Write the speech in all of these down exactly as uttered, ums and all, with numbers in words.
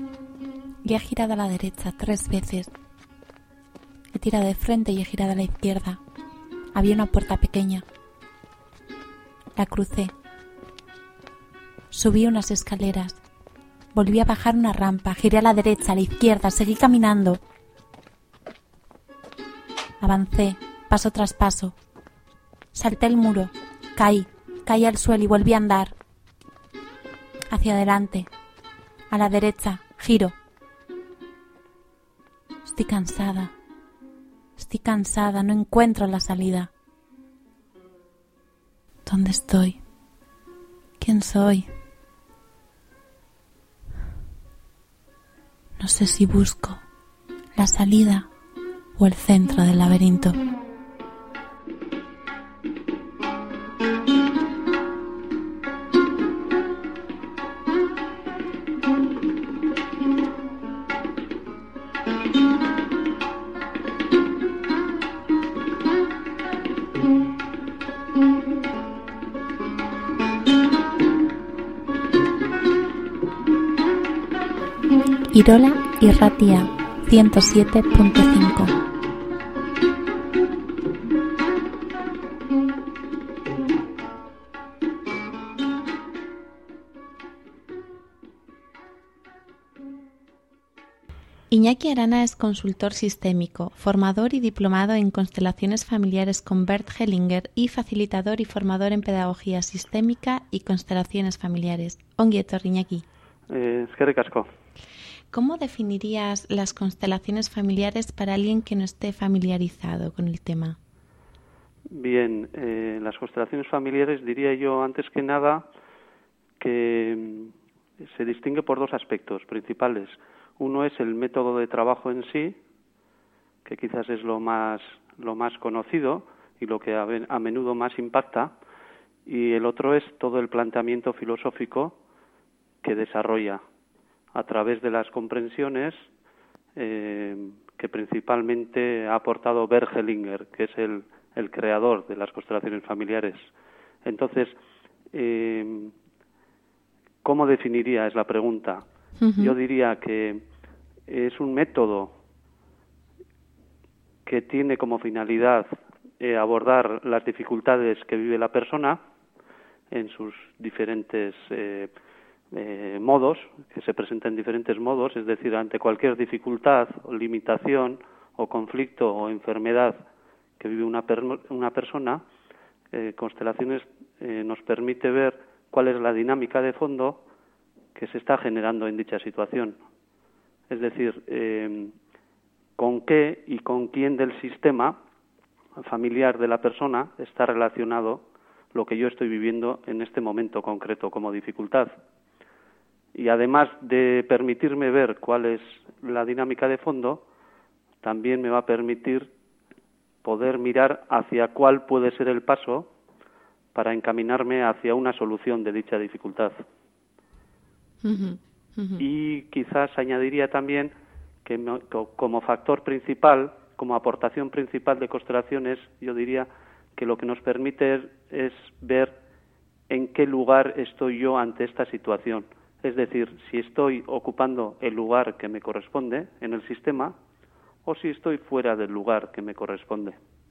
y he girado a la derecha tres veces. He tirado de frente y he girado a la izquierda. Había una puerta pequeña. La crucé. Subí unas escaleras. Volví a bajar una rampa. Giré a la derecha, a la izquierda. Seguí caminando. Avancé, paso tras paso. Salté el muro. Caí. Caí al suelo y volví a andar. Hacia adelante. A la derecha. Giro. Estoy cansada. Estoy cansada. No encuentro la salida. ¿Dónde estoy? ¿Quién soy? No sé si busco la salida o el centro del laberinto. Irola y Ratia ciento siete punto cinco. Iñaki Arana es consultor sistémico, formador y diplomado en constelaciones familiares con Bert Hellinger y facilitador y formador en pedagogía sistémica y constelaciones familiares. Ongi etorri, Iñaki. Eh, eskerrik asko. ¿Cómo definirías las constelaciones familiares para alguien que no esté familiarizado con el tema? Bien, eh, las constelaciones familiares diría yo antes que nada que mm, se distingue por dos aspectos principales. Uno es el método de trabajo en sí, que quizás es lo más, lo más conocido y lo que a, a menudo más impacta, y el otro es todo el planteamiento filosófico que desarrolla a través de las comprensiones eh, que principalmente ha aportado Bert Hellinger, que es el, el creador de las constelaciones familiares. Entonces, eh, ¿cómo definiría? Es la pregunta. Uh-huh. Yo diría que es un método que tiene como finalidad eh, abordar las dificultades que vive la persona en sus diferentes eh, Eh, modos, que se presentan en diferentes modos, es decir, ante cualquier dificultad o limitación o conflicto o enfermedad que vive una, per una persona, eh, Constelaciones eh, nos permite ver cuál es la dinámica de fondo que se está generando en dicha situación. Es decir, eh, con qué y con quién del sistema familiar de la persona está relacionado lo que yo estoy viviendo en este momento concreto como dificultad. Y además de permitirme ver cuál es la dinámica de fondo, también me va a permitir poder mirar hacia cuál puede ser el paso para encaminarme hacia una solución de dicha dificultad. Uh-huh, uh-huh. Y quizás añadiría también que como factor principal, como aportación principal de constelaciones, yo diría que lo que nos permite es ver en qué lugar estoy yo ante esta situación. Es decir, si estoy ocupando el lugar que me corresponde en el sistema o si estoy fuera del lugar que me corresponde,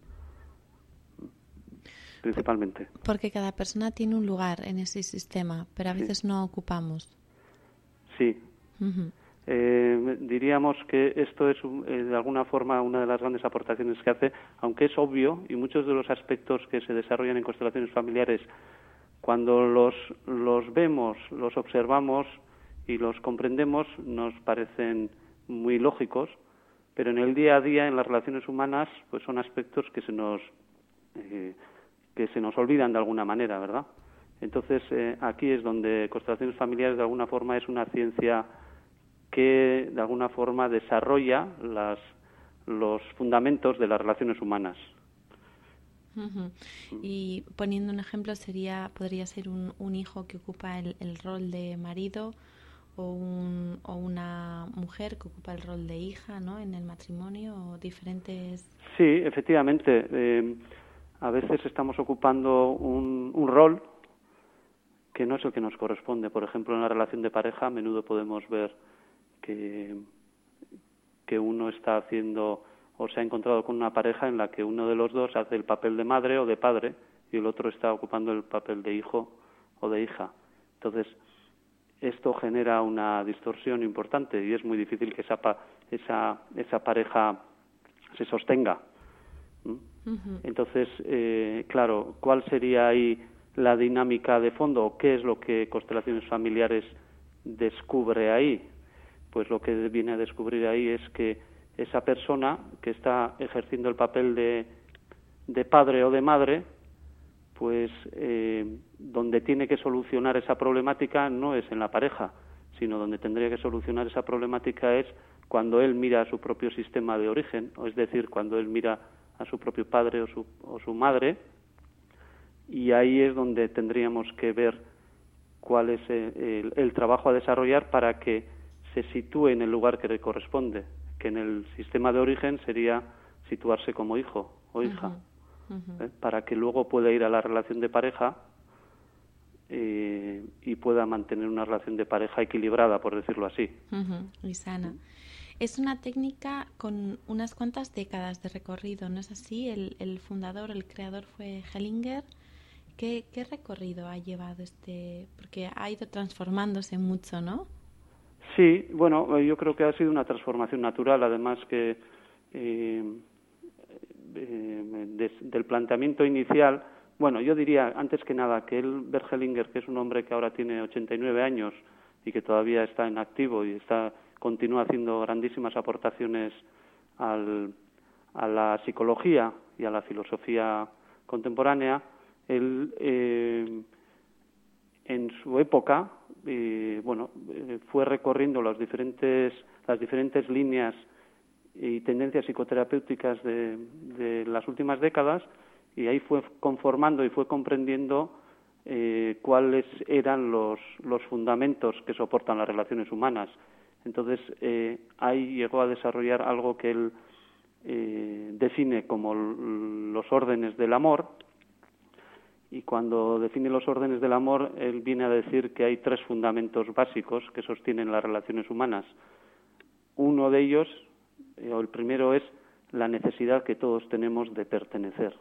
principalmente. Porque cada persona tiene un lugar en ese sistema, pero a veces sí. No ocupamos. Sí. Uh-huh. Eh, diríamos que esto es eh, de alguna forma una de las grandes aportaciones que hace, aunque es obvio y muchos de los aspectos que se desarrollan en constelaciones familiares, cuando los, los vemos, los observamos y los comprendemos, nos parecen muy lógicos, pero en el día a día, en las relaciones humanas, pues son aspectos que se nos eh, que se nos olvidan de alguna manera, ¿verdad? Entonces, eh, aquí es donde constelaciones familiares de alguna forma es una ciencia que de alguna forma desarrolla las, los fundamentos de las relaciones humanas. Uh-huh. Y poniendo un ejemplo, sería podría ser un, un hijo que ocupa el, el rol de marido o, un, o una mujer que ocupa el rol de hija, ¿no? En el matrimonio, o diferentes. Sí, efectivamente. Eh, a veces estamos ocupando un, un rol que no es el que nos corresponde. Por ejemplo, en la relación de pareja a menudo podemos ver que, que uno está haciendo o se ha encontrado con una pareja en la que uno de los dos hace el papel de madre o de padre y el otro está ocupando el papel de hijo o de hija. Entonces, esto genera una distorsión importante y es muy difícil que esa, esa, esa pareja se sostenga. ¿Mm? Uh-huh. Entonces, eh, claro, ¿cuál sería ahí la dinámica de fondo? ¿Qué es lo que Constelaciones Familiares descubre ahí? Pues lo que viene a descubrir ahí es que esa persona que está ejerciendo el papel de, de padre o de madre, pues eh, donde tiene que solucionar esa problemática no es en la pareja, sino donde tendría que solucionar esa problemática es cuando él mira a su propio sistema de origen, o es decir, cuando él mira a su propio padre o su, o su madre, y ahí es donde tendríamos que ver cuál es el, el, el trabajo a desarrollar para que se sitúe en el lugar que le corresponde, que en el sistema de origen sería situarse como hijo o hija. Uh-huh. Uh-huh. ¿Eh? Para que luego pueda ir a la relación de pareja eh, y pueda mantener una relación de pareja equilibrada, por decirlo así. Uh-huh. Y sana. Es una técnica con unas cuantas décadas de recorrido, ¿no es así? El, el fundador, el creador fue Hellinger. ¿Qué, ¿Qué recorrido ha llevado este? Porque ha ido transformándose mucho, ¿no? Sí, bueno, yo creo que ha sido una transformación natural, además que eh, eh, des, del planteamiento inicial, bueno, yo diría antes que nada que él, Bert Hellinger, que es un hombre que ahora tiene ochenta y nueve años y que todavía está en activo y está continúa haciendo grandísimas aportaciones al, a la psicología y a la filosofía contemporánea, él eh, en su época eh, bueno, eh, fue recorriendo los diferentes, las diferentes líneas y tendencias psicoterapéuticas de, de las últimas décadas y ahí fue conformando y fue comprendiendo eh, cuáles eran los, los fundamentos que soportan las relaciones humanas. Entonces, eh, ahí llegó a desarrollar algo que él eh, define como los órdenes del amor. Y cuando define los órdenes del amor, él viene a decir que hay tres fundamentos básicos que sostienen las relaciones humanas. Uno de ellos, eh, o el primero, es la necesidad que todos tenemos de pertenecer.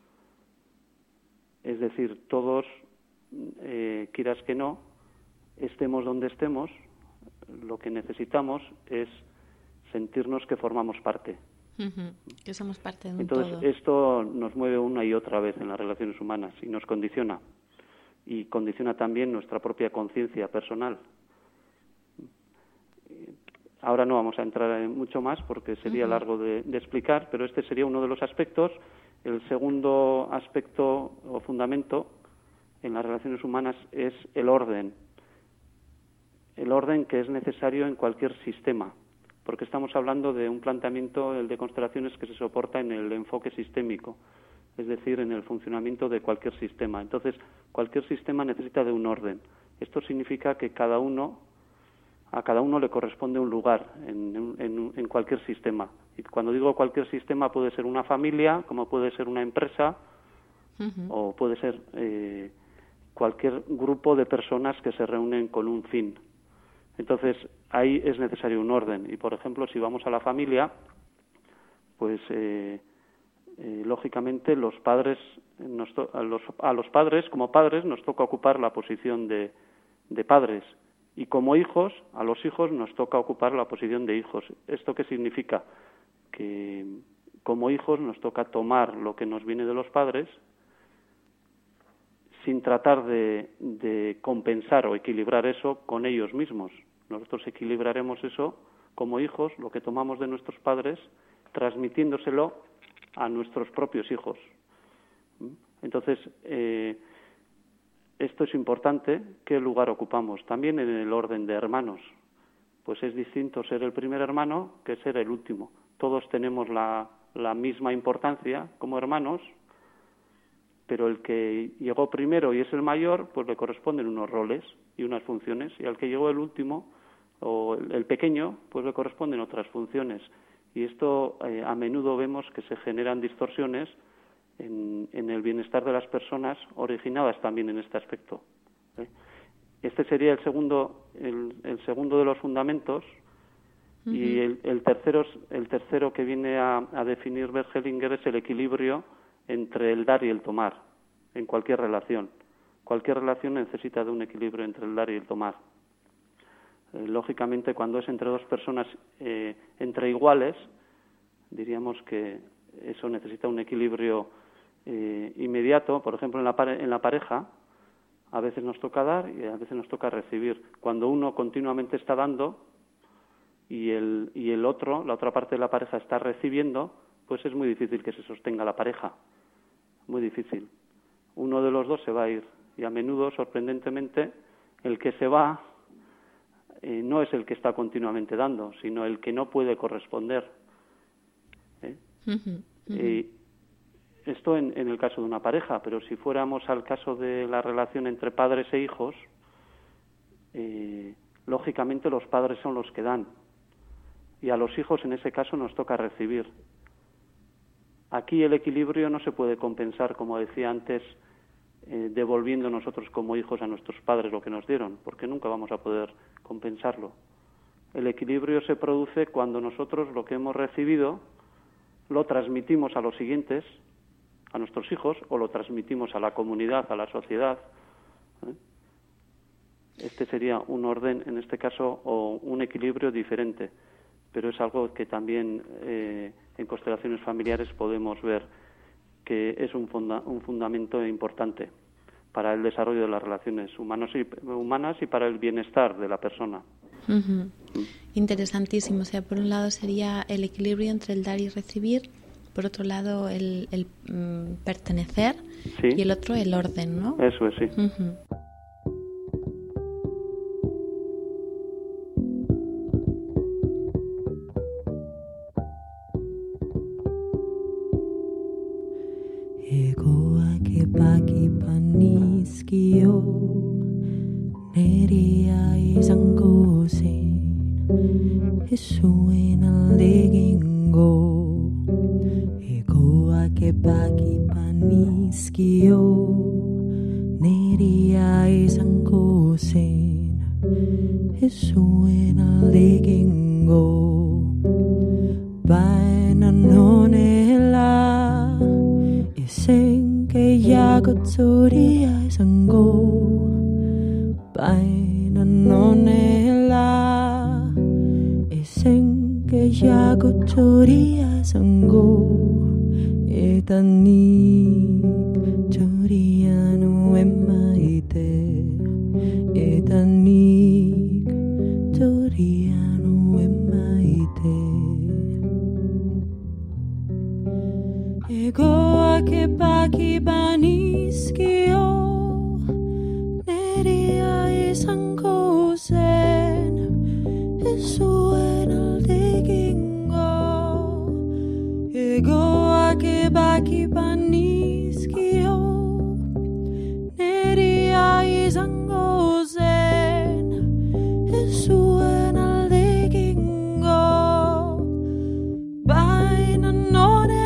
Es decir, todos, eh, quieras que no, estemos donde estemos, lo que necesitamos es sentirnos que formamos parte. Uh-huh. Que somos parte de un Entonces, todo. esto nos mueve una y otra vez en las relaciones humanas y nos condiciona. Y condiciona también nuestra propia conciencia personal. Ahora no vamos a entrar en mucho más porque sería uh-huh. largo de, de explicar, pero este sería uno de los aspectos. El segundo aspecto o fundamento en las relaciones humanas es el orden. El orden que es necesario en cualquier sistema, porque estamos hablando de un planteamiento, el de constelaciones, que se soporta en el enfoque sistémico, es decir, en el funcionamiento de cualquier sistema. Entonces, cualquier sistema necesita de un orden. Esto significa que cada uno, a cada uno le corresponde un lugar en, en, en cualquier sistema. Y cuando digo cualquier sistema, puede ser una familia, como puede ser una empresa, uh-huh. o puede ser eh, cualquier grupo de personas que se reúnen con un fin. Entonces, ahí es necesario un orden. Y, por ejemplo, si vamos a la familia, pues, eh, eh, lógicamente, los padres, nos to- a, los, a los padres, como padres, nos toca ocupar la posición de, de padres. Y como hijos, a los hijos nos toca ocupar la posición de hijos. ¿Esto qué significa? Que como hijos nos toca tomar lo que nos viene de los padres sin tratar de, de compensar o equilibrar eso con ellos mismos. Nosotros equilibraremos eso como hijos, lo que tomamos de nuestros padres, transmitiéndoselo a nuestros propios hijos. Entonces, eh, esto es importante, qué lugar ocupamos. También en el orden de hermanos. Pues es distinto ser el primer hermano que ser el último. Todos tenemos la, la misma importancia como hermanos, pero el que llegó primero y es el mayor, pues le corresponden unos roles y unas funciones, y al que llegó el último o el, el pequeño, pues le corresponden otras funciones. Y esto eh, a menudo vemos que se generan distorsiones en, en el bienestar de las personas, originadas también en este aspecto. ¿eh? Este sería el segundo, el, el segundo de los fundamentos Uh-huh. Y el, el, tercero, el tercero que viene a, a definir Bergelinger es el equilibrio entre el dar y el tomar, en cualquier relación. Cualquier relación necesita de un equilibrio entre el dar y el tomar. Eh, lógicamente, cuando es entre dos personas eh, entre iguales, diríamos que eso necesita un equilibrio eh, inmediato. Por ejemplo, en la, pare- en la pareja, a veces nos toca dar y a veces nos toca recibir. Cuando uno continuamente está dando y el, y el otro, la otra parte de la pareja, está recibiendo, pues es muy difícil que se sostenga la pareja. Muy difícil. Uno de los dos se va a ir. Y a menudo, sorprendentemente, el que se va eh, no es el que está continuamente dando, sino el que no puede corresponder. ¿Eh? Uh-huh, uh-huh. Y esto en, en el caso de una pareja, pero si fuéramos al caso de la relación entre padres e hijos, eh, lógicamente los padres son los que dan. Y a los hijos en ese caso nos toca recibir. Aquí el equilibrio no se puede compensar, como decía antes, eh, devolviendo nosotros como hijos a nuestros padres lo que nos dieron, porque nunca vamos a poder compensarlo. El equilibrio se produce cuando nosotros lo que hemos recibido lo transmitimos a los siguientes, a nuestros hijos, o lo transmitimos a la comunidad, a la sociedad. ¿Eh? Este sería un orden, en este caso, o un equilibrio diferente. Pero es algo que también eh, en constelaciones familiares podemos ver que es un, funda- un fundamento importante para el desarrollo de las relaciones humanos y, humanas y para el bienestar de la persona. Uh-huh. Mm. Interesantísimo. O sea, por un lado sería el equilibrio entre el dar y recibir, por otro lado el, el um, pertenecer, sí. Y el otro el orden, ¿no? Eso es, sí. Uh-huh. Pagi paniskio neria isang kusin isuin aligingo ego ake pagi paniskio neria isang kusin isuin aligingo bainanonela ising que ya gotoria sango paina nonela esen que ya gotoria sango etani choria no emaite etani choria no emaite ego que pagi baniskio neria isang kosen esuen al digingo ego que pagi baniskio neria isang kosen esuen al digingo baina none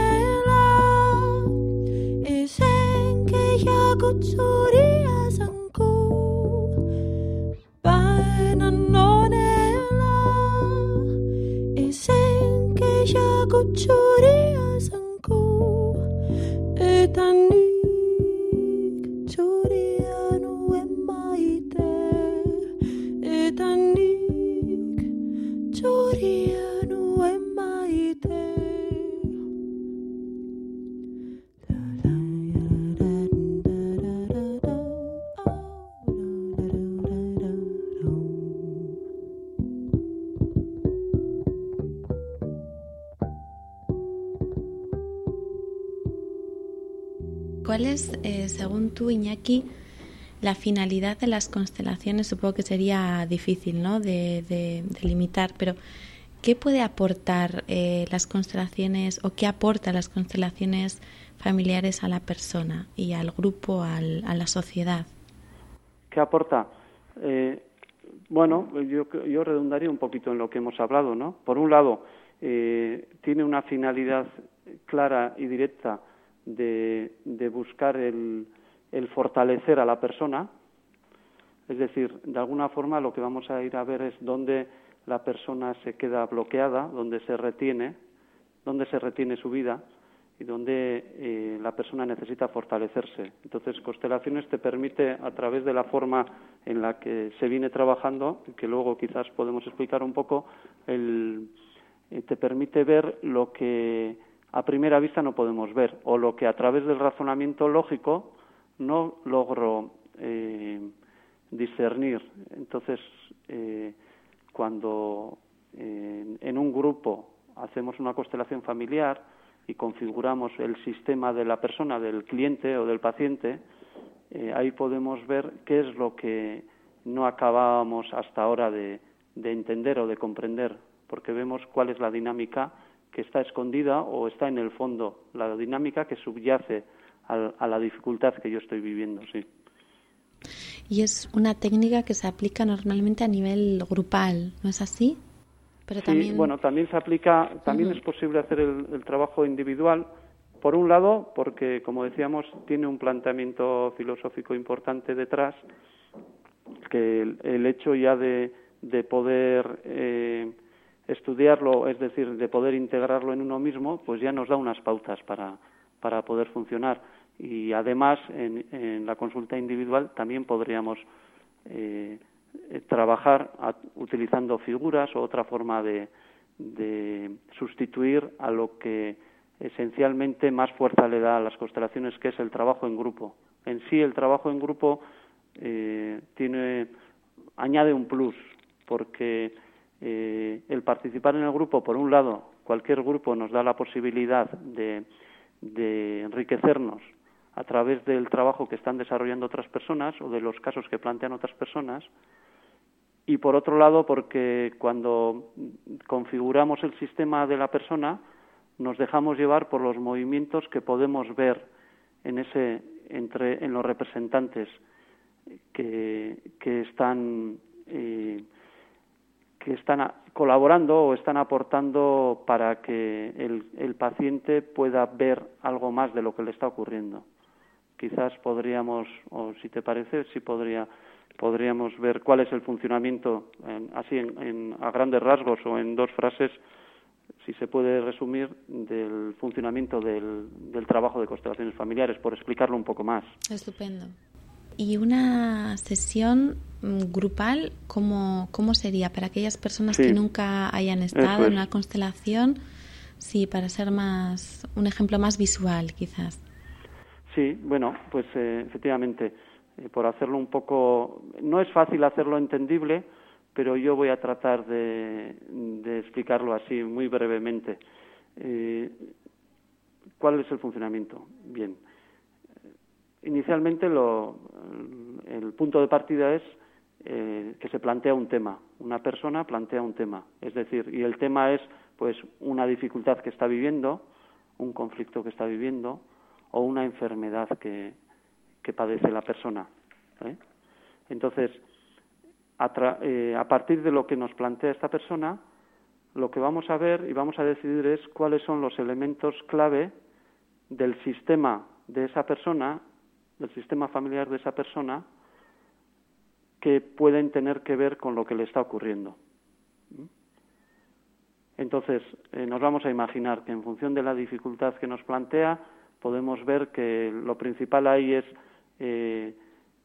Gotoria sanko baina nonela esen que ya gotoria sanko etani choria no emaite etani choria no emaite ¿Cuál es, eh, según tú, Iñaki, la finalidad de las constelaciones? Supongo que sería difícil, ¿no?, de, de, de limitar, pero ¿qué puede aportar eh, las constelaciones o qué aporta las constelaciones familiares a la persona y al grupo, al, a la sociedad? ¿Qué aporta? Eh, bueno, yo, yo redundaría un poquito en lo que hemos hablado, ¿no? Por un lado, eh, tiene una finalidad clara y directa de, de buscar el, el fortalecer a la persona. Es decir, de alguna forma lo que vamos a ir a ver es dónde la persona se queda bloqueada, donde se retiene, donde se retiene su vida y donde eh, la persona necesita fortalecerse. Entonces, constelaciones te permite, a través de la forma en la que se viene trabajando, que luego quizás podemos explicar un poco, el, eh, te permite ver lo que a primera vista no podemos ver, o lo que a través del razonamiento lógico no logro eh, discernir. Entonces, eh, cuando eh, en un grupo hacemos una constelación familiar y configuramos el sistema de la persona, del cliente o del paciente, eh, ahí podemos ver qué es lo que no acabábamos hasta ahora de, de entender o de comprender, porque vemos cuál es la dinámica que está escondida o está en el fondo, la dinámica que subyace a, a la dificultad que yo estoy viviendo, sí. Y es una técnica que se aplica normalmente a nivel grupal, ¿no es así? Pero sí, también... bueno, también se aplica, también uh-huh. es posible hacer el, el trabajo individual, por un lado, porque, como decíamos, tiene un planteamiento filosófico importante detrás, que el, el hecho ya de, de poder eh, estudiarlo, es decir, de poder integrarlo en uno mismo, pues ya nos da unas pautas para, para poder funcionar. Y además, en, en la consulta individual también podríamos eh, trabajar a, utilizando figuras o otra forma de, de sustituir a lo que esencialmente más fuerza le da a las constelaciones, que es el trabajo en grupo. En sí, el trabajo en grupo eh, tiene añade un plus, porque eh, el participar en el grupo, por un lado, cualquier grupo nos da la posibilidad de, de enriquecernos a través del trabajo que están desarrollando otras personas o de los casos que plantean otras personas, y por otro lado porque cuando configuramos el sistema de la persona nos dejamos llevar por los movimientos que podemos ver en ese entre en los representantes que, que están eh, que están a, colaborando o están aportando para que el, el paciente pueda ver algo más de lo que le está ocurriendo. Quizás podríamos, o si te parece, sí podría, podríamos ver cuál es el funcionamiento, en, así en, en, a grandes rasgos o en dos frases, si se puede resumir, del funcionamiento del, del trabajo de constelaciones familiares, por explicarlo un poco más. Estupendo. ¿Y una sesión grupal, cómo, cómo sería para aquellas personas sí. que nunca hayan estado en una constelación? Sí, para ser más, un ejemplo más visual, quizás. Sí, bueno, pues eh, efectivamente, eh, por hacerlo un poco... No es fácil hacerlo entendible, pero yo voy a tratar de, de explicarlo así muy brevemente. Eh, ¿Cuál es el funcionamiento? Bien. Inicialmente lo, el punto de partida es eh, que se plantea un tema. Una persona plantea un tema. Es decir, y el tema es pues una dificultad que está viviendo, un conflicto que está viviendo, o una enfermedad que, que padece la persona. ¿eh? Entonces, a, tra- eh, a partir de lo que nos plantea esta persona, lo que vamos a ver y vamos a decidir es cuáles son los elementos clave del sistema de esa persona, del sistema familiar de esa persona, que pueden tener que ver con lo que le está ocurriendo. Entonces, eh, nos vamos a imaginar que en función de la dificultad que nos plantea, podemos ver que lo principal ahí es eh,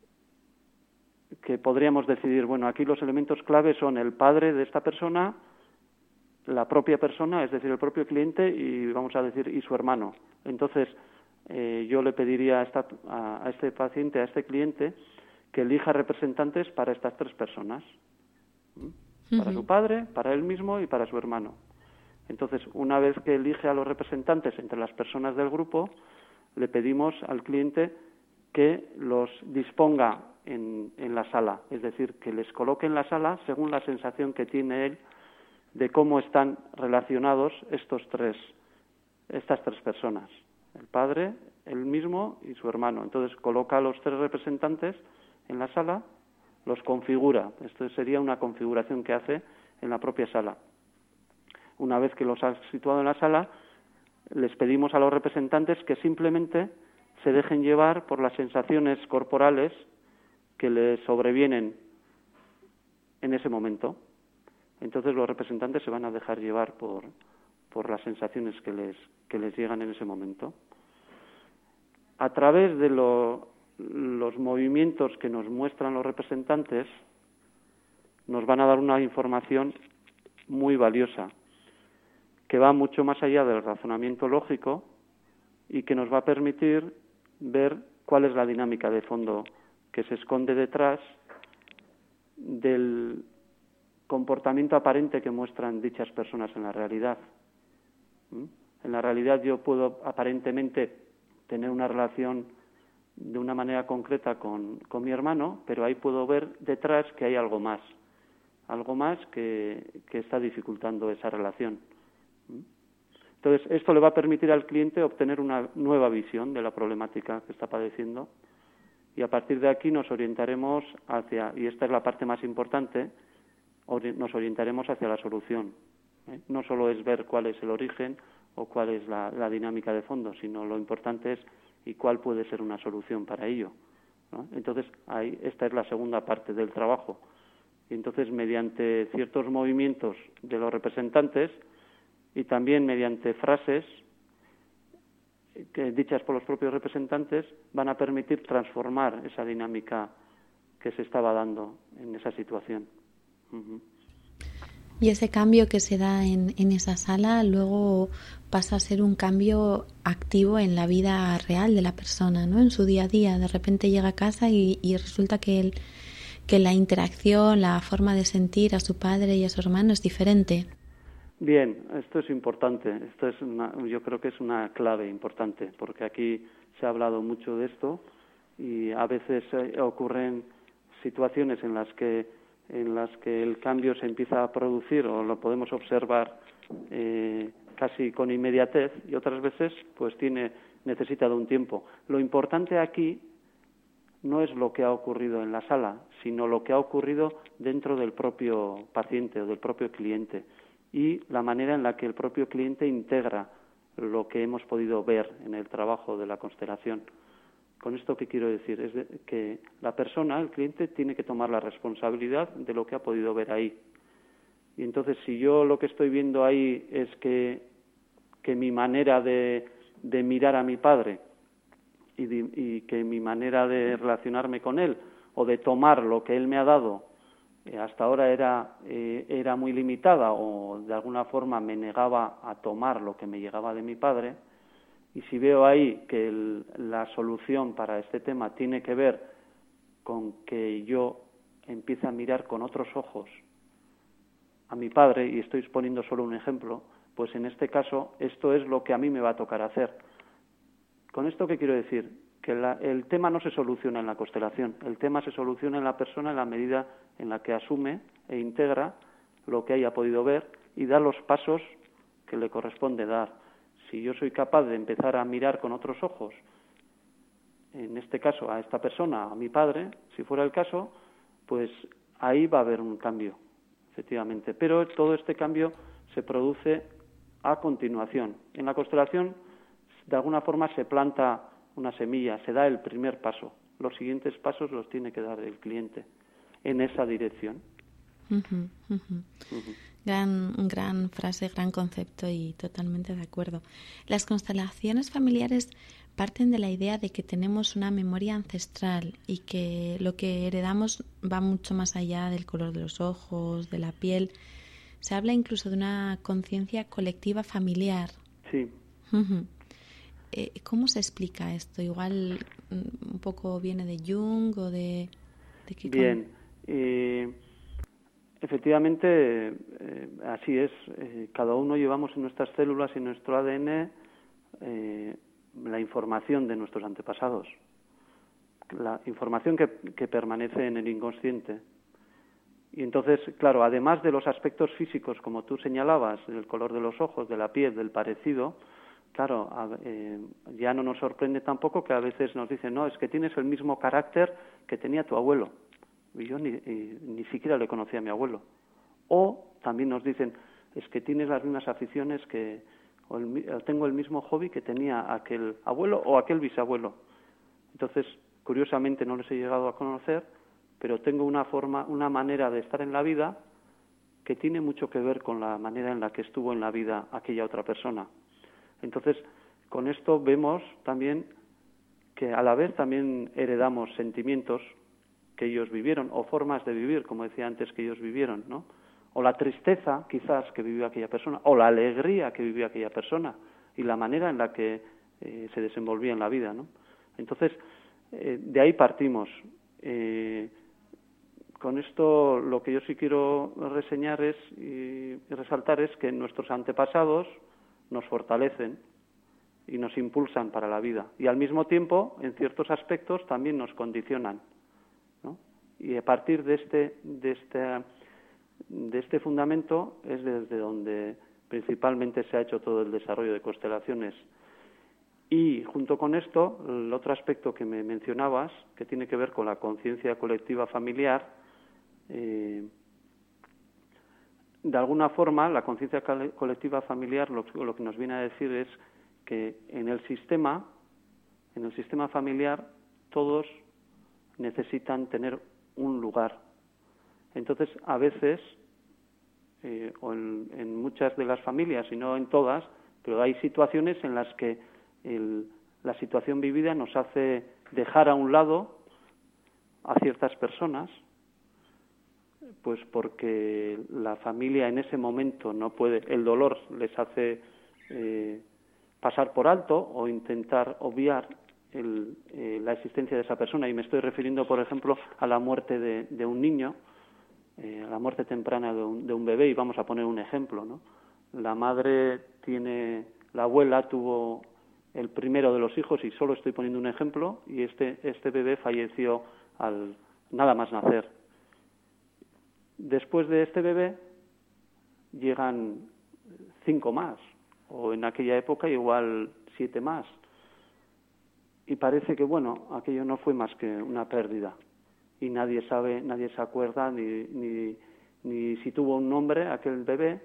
que podríamos decidir, bueno, aquí los elementos clave son el padre de esta persona, la propia persona, es decir, el propio cliente, y vamos a decir, y su hermano. Entonces, eh, yo le pediría a, esta, a, a este paciente, a este cliente, que elija representantes para estas tres personas. ¿Mm? Para uh-huh. su padre, para él mismo y para su hermano. Entonces, una vez que elige a los representantes entre las personas del grupo, le pedimos al cliente que los disponga en, en la sala, es decir, que les coloque en la sala según la sensación que tiene él de cómo están relacionados estos tres, estas tres personas, el padre, él mismo y su hermano. Entonces, coloca a los tres representantes en la sala, los configura. Esto sería una configuración que hace en la propia sala. Una vez que los ha situado en la sala, les pedimos a los representantes que simplemente se dejen llevar por las sensaciones corporales que les sobrevienen en ese momento. Entonces los representantes se van a dejar llevar por, por las sensaciones que les, que les llegan en ese momento. A través de lo, los movimientos que nos muestran los representantes, nos van a dar una información muy valiosa, que va mucho más allá del razonamiento lógico y que nos va a permitir ver cuál es la dinámica de fondo que se esconde detrás del comportamiento aparente que muestran dichas personas en la realidad. ¿Mm? En la realidad yo puedo aparentemente tener una relación de una manera concreta con, con mi hermano, pero ahí puedo ver detrás que hay algo más, algo más que, que está dificultando esa relación. ¿Mm? Entonces, esto le va a permitir al cliente obtener una nueva visión de la problemática que está padeciendo y a partir de aquí nos orientaremos hacia, y esta es la parte más importante, ori- nos orientaremos hacia la solución. ¿eh? No solo es ver cuál es el origen o cuál es la, la dinámica de fondo, sino lo importante es y cuál puede ser una solución para ello, ¿no? Entonces, ahí, esta es la segunda parte del trabajo. Y entonces, mediante ciertos movimientos de los representantes y también mediante frases que, dichas por los propios representantes, van a permitir transformar esa dinámica que se estaba dando en esa situación. Uh-huh. Y ese cambio que se da en, en esa sala luego pasa a ser un cambio activo en la vida real de la persona, ¿no? En su día a día. De repente llega a casa y, y resulta que, el, que la interacción, la forma de sentir a su padre y a su hermano es diferente. Bien, esto es importante. Esto es una, yo creo que es una clave importante, porque aquí se ha hablado mucho de esto y a veces eh, ocurren situaciones en las que en las que el cambio se empieza a producir o lo podemos observar eh, casi con inmediatez y otras veces pues tiene necesita de un tiempo. Lo importante aquí no es lo que ha ocurrido en la sala, sino lo que ha ocurrido dentro del propio paciente o del propio cliente y la manera en la que el propio cliente integra lo que hemos podido ver en el trabajo de la constelación. Con esto, ¿qué quiero decir? Es de, que la persona, el cliente, tiene que tomar la responsabilidad de lo que ha podido ver ahí. Y entonces, si yo lo que estoy viendo ahí es que, que mi manera de, de mirar a mi padre y, de, y que mi manera de relacionarme con él o de tomar lo que él me ha dado eh, hasta ahora era, eh, era muy limitada o de alguna forma me negaba a tomar lo que me llegaba de mi padre, y si veo ahí que el, la solución para este tema tiene que ver con que yo empiece a mirar con otros ojos a mi padre, y estoy poniendo solo un ejemplo, pues en este caso esto es lo que a mí me va a tocar hacer. ¿Con esto qué quiero decir? Que la, el tema no se soluciona en la constelación, el tema se soluciona en la persona en la medida en la que asume e integra lo que haya podido ver y da los pasos que le corresponde dar. Si yo soy capaz de empezar a mirar con otros ojos, en este caso a esta persona, a mi padre, si fuera el caso, pues ahí va a haber un cambio, efectivamente. Pero todo este cambio se produce a continuación. En la constelación, de alguna forma, se planta una semilla, se da el primer paso. Los siguientes pasos los tiene que dar el cliente en esa dirección. Uh-huh, uh-huh. Uh-huh. Gran, gran frase, gran concepto y totalmente de acuerdo. Las constelaciones familiares parten de la idea de que tenemos una memoria ancestral y que lo que heredamos va mucho más allá del color de los ojos, de la piel. Se habla incluso de una conciencia colectiva familiar. Sí. Uh-huh. Eh, ¿Cómo se explica esto? Igual un poco viene de Jung o de... de qué Bien. Eh... Efectivamente, eh, así es. Eh, cada uno llevamos en nuestras células y en nuestro A D N eh, la información de nuestros antepasados, la información que, que permanece en el inconsciente. Y entonces, claro, además de los aspectos físicos, como tú señalabas, del color de los ojos, de la piel, del parecido, claro, eh, ya no nos sorprende tampoco que a veces nos dicen, no, es que tienes el mismo carácter que tenía tu abuelo. Y yo ni, eh, ni siquiera le conocía a mi abuelo. O también nos dicen, es que tienes las mismas aficiones que, o, el, o tengo el mismo hobby que tenía aquel abuelo o aquel bisabuelo. Entonces, curiosamente no les he llegado a conocer, pero tengo una forma, una manera de estar en la vida que tiene mucho que ver con la manera en la que estuvo en la vida aquella otra persona. Entonces, con esto vemos también que a la vez también heredamos sentimientos que ellos vivieron, o formas de vivir, como decía antes, que ellos vivieron, ¿no? O la tristeza, quizás, que vivió aquella persona, o la alegría que vivió aquella persona, y la manera en la que eh, se desenvolvía en la vida, ¿no? Entonces, eh, de ahí partimos. Eh, con esto, lo que yo sí quiero reseñar es y resaltar es que nuestros antepasados nos fortalecen y nos impulsan para la vida, y al mismo tiempo, en ciertos aspectos, también nos condicionan, ¿no? Y a partir de este, de este, de este fundamento es desde donde principalmente se ha hecho todo el desarrollo de constelaciones. Y junto con esto, el otro aspecto que me mencionabas, que tiene que ver con la conciencia colectiva familiar, eh, de alguna forma la conciencia colectiva familiar lo, lo que nos viene a decir es que en el sistema, en el sistema familiar, todos necesitan tener un lugar. Entonces, a veces, eh, o en, en muchas de las familias, y no en todas, pero hay situaciones en las que el, la situación vivida nos hace dejar a un lado a ciertas personas, pues porque la familia en ese momento no puede, el dolor les hace eh, pasar por alto o intentar obviar el, eh, la existencia de esa persona. Y me estoy refiriendo, por ejemplo, a la muerte de, de un niño, eh, a la muerte temprana de un, de un bebé, y vamos a poner un ejemplo, ¿no? La madre tiene, la abuela tuvo el primero de los hijos, y solo estoy poniendo un ejemplo, y este, este bebé falleció al nada más nacer. Después de este bebé llegan cinco más, o en aquella época igual siete más. Y parece que, bueno, aquello no fue más que una pérdida. Y nadie sabe, nadie se acuerda ni, ni, ni si tuvo un nombre aquel bebé.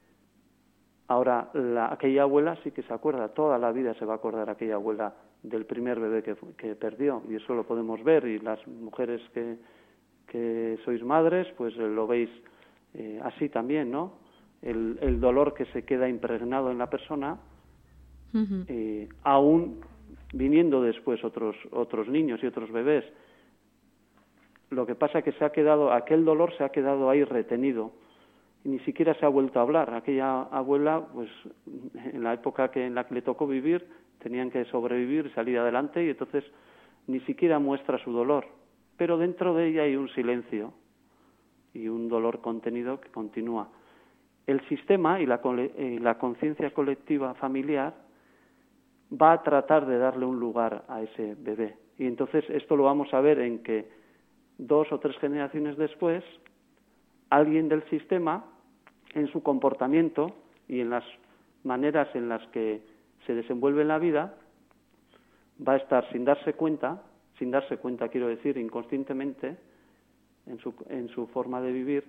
Ahora, la, aquella abuela sí que se acuerda, toda la vida se va a acordar aquella abuela del primer bebé que, que perdió. Y eso lo podemos ver, y las mujeres que, que sois madres, pues lo veis eh, así también, ¿no? El, el dolor que se queda impregnado en la persona, uh-huh. eh, aún viniendo después otros otros niños y otros bebés. Lo que pasa es que se ha quedado, aquel dolor se ha quedado ahí retenido, y ni siquiera se ha vuelto a hablar. Aquella abuela, pues en la época que en la que le tocó vivir, tenían que sobrevivir, salir adelante, y entonces ni siquiera muestra su dolor. Pero dentro de ella hay un silencio y un dolor contenido que continúa. El sistema y la, eh, la conciencia colectiva familiar va a tratar de darle un lugar a ese bebé. Y entonces esto lo vamos a ver en que dos o tres generaciones después, alguien del sistema, en su comportamiento y en las maneras en las que se desenvuelve en la vida, va a estar sin darse cuenta, sin darse cuenta quiero decir inconscientemente, en su, en su forma de vivir,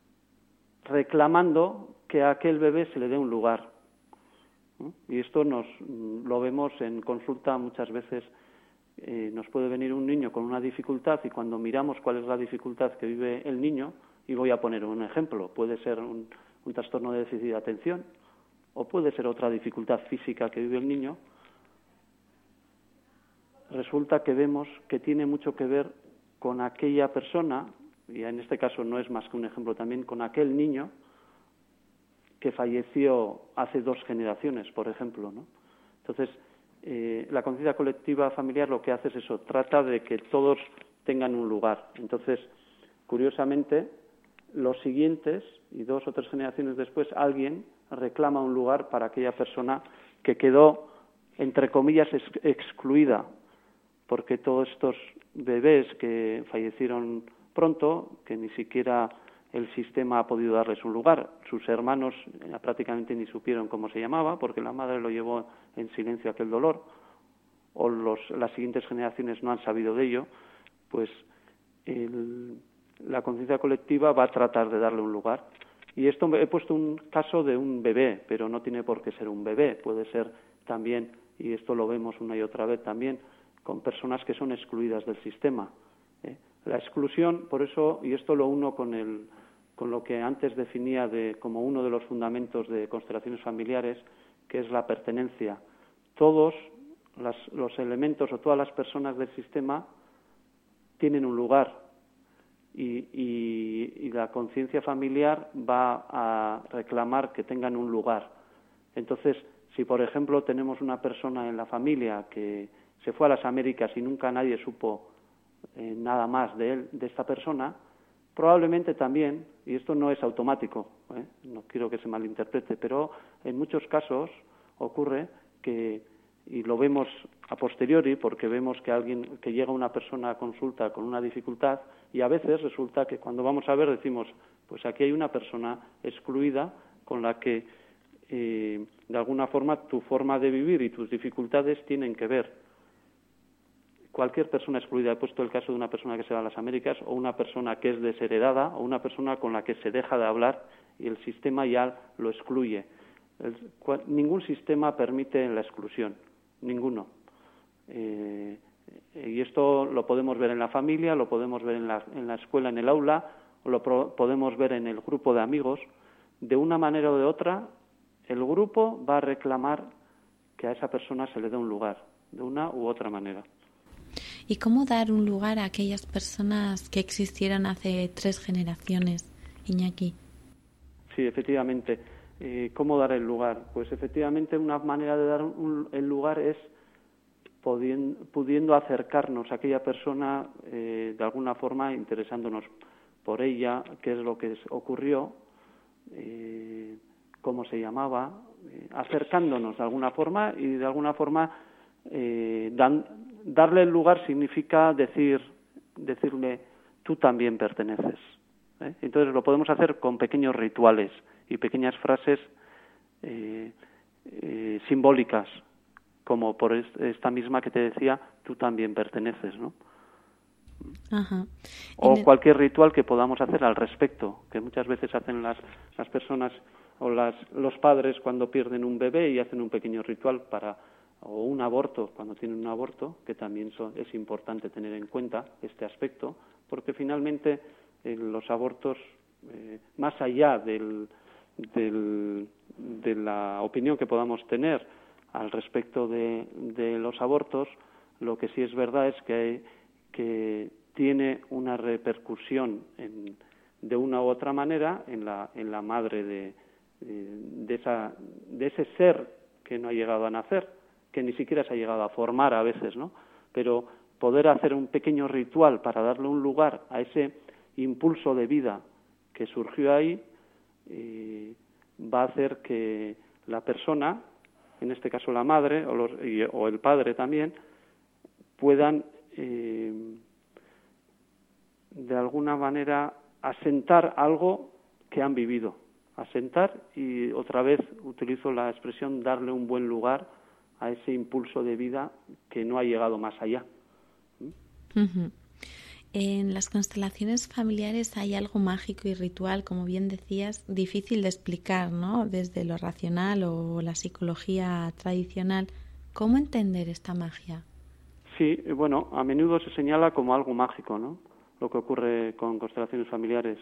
reclamando que a aquel bebé se le dé un lugar. ¿no? Y esto nos lo vemos en consulta muchas veces. Eh, nos puede venir un niño con una dificultad, y cuando miramos cuál es la dificultad que vive el niño, y voy a poner un ejemplo, puede ser un, un trastorno de déficit de atención, o puede ser otra dificultad física que vive el niño, resulta que vemos que tiene mucho que ver con aquella persona, y en este caso no es más que un ejemplo también, con aquel niño que falleció hace dos generaciones, por ejemplo, ¿no? Entonces, eh, la conciencia colectiva familiar lo que hace es eso, trata de que todos tengan un lugar. Entonces, curiosamente, los siguientes, y dos o tres generaciones después, alguien reclama un lugar para aquella persona que quedó, entre comillas, ex- excluida, porque todos estos bebés que fallecieron pronto, que ni siquiera el sistema ha podido darles un lugar. Sus hermanos eh, prácticamente ni supieron cómo se llamaba, porque la madre lo llevó en silencio aquel dolor, o los, las siguientes generaciones no han sabido de ello, pues el, la conciencia colectiva va a tratar de darle un lugar. Y esto he puesto un caso de un bebé, pero no tiene por qué ser un bebé, puede ser también, y esto lo vemos una y otra vez también, con personas que son excluidas del sistema. ¿eh? La exclusión, por eso, y esto lo uno con el con lo que antes definía de, como uno de los fundamentos de constelaciones familiares, que es la pertenencia. Todos las, los elementos o todas las personas del sistema tienen un lugar y, y, y la conciencia familiar va a reclamar que tengan un lugar. Entonces, si por ejemplo tenemos una persona en la familia que se fue a las Américas y nunca nadie supo eh, nada más de él, de esta persona, probablemente también, y esto no es automático, ¿eh? no quiero que se malinterprete, pero en muchos casos ocurre que, y lo vemos a posteriori, porque vemos que alguien, que llega una persona a consulta con una dificultad, y a veces resulta que cuando vamos a ver decimos, pues aquí hay una persona excluida con la que eh, de alguna forma tu forma de vivir y tus dificultades tienen que ver. Cualquier persona excluida, he puesto el caso de una persona que se va a las Américas, o una persona que es desheredada, o una persona con la que se deja de hablar y el sistema ya lo excluye. El, cual, ningún sistema permite la exclusión, ninguno. Eh, y esto lo podemos ver en la familia, lo podemos ver en la, en la escuela, en el aula, o lo pro, podemos ver en el grupo de amigos. De una manera o de otra, el grupo va a reclamar que a esa persona se le dé un lugar, de una u otra manera. ¿Y cómo dar un lugar a aquellas personas que existieran hace tres generaciones, Iñaki? Sí, efectivamente. Eh, ¿Cómo dar el lugar? Pues efectivamente una manera de dar un, el lugar es pudiendo, pudiendo acercarnos a aquella persona eh, de alguna forma, interesándonos por ella, qué es lo que ocurrió, eh, cómo se llamaba, eh, acercándonos de alguna forma y de alguna forma eh, dan, darle el lugar significa decir, decirle tú también perteneces. ¿eh? Entonces lo podemos hacer con pequeños rituales y pequeñas frases eh, eh, simbólicas, como por esta misma que te decía, tú también perteneces, ¿no? Ajá. O el... cualquier ritual que podamos hacer al respecto, que muchas veces hacen las, las personas o las, los padres cuando pierden un bebé y hacen un pequeño ritual para, o un aborto, cuando tienen un aborto, que también son, es importante tener en cuenta este aspecto, porque finalmente eh, los abortos, eh, más allá del, del, de la opinión que podamos tener al respecto de, de los abortos, lo que sí es verdad es que, que tiene una repercusión en, de una u otra manera en la, en la madre de, de, esa, de ese ser que no ha llegado a nacer, que ni siquiera se ha llegado a formar a veces, ¿no? Pero poder hacer un pequeño ritual para darle un lugar a ese impulso de vida que surgió ahí, eh, va a hacer que la persona, en este caso la madre o, los, y, o el padre también, puedan eh, de alguna manera asentar algo que han vivido. Asentar, y otra vez utilizo la expresión darle un buen lugar a ese impulso de vida que no ha llegado más allá. ¿Mm? Uh-huh. En las constelaciones familiares hay algo mágico y ritual, como bien decías, difícil de explicar, ¿no? Desde lo racional o la psicología tradicional. ¿Cómo entender esta magia? Sí, bueno, a menudo se señala como algo mágico, ¿no? Lo que ocurre con constelaciones familiares.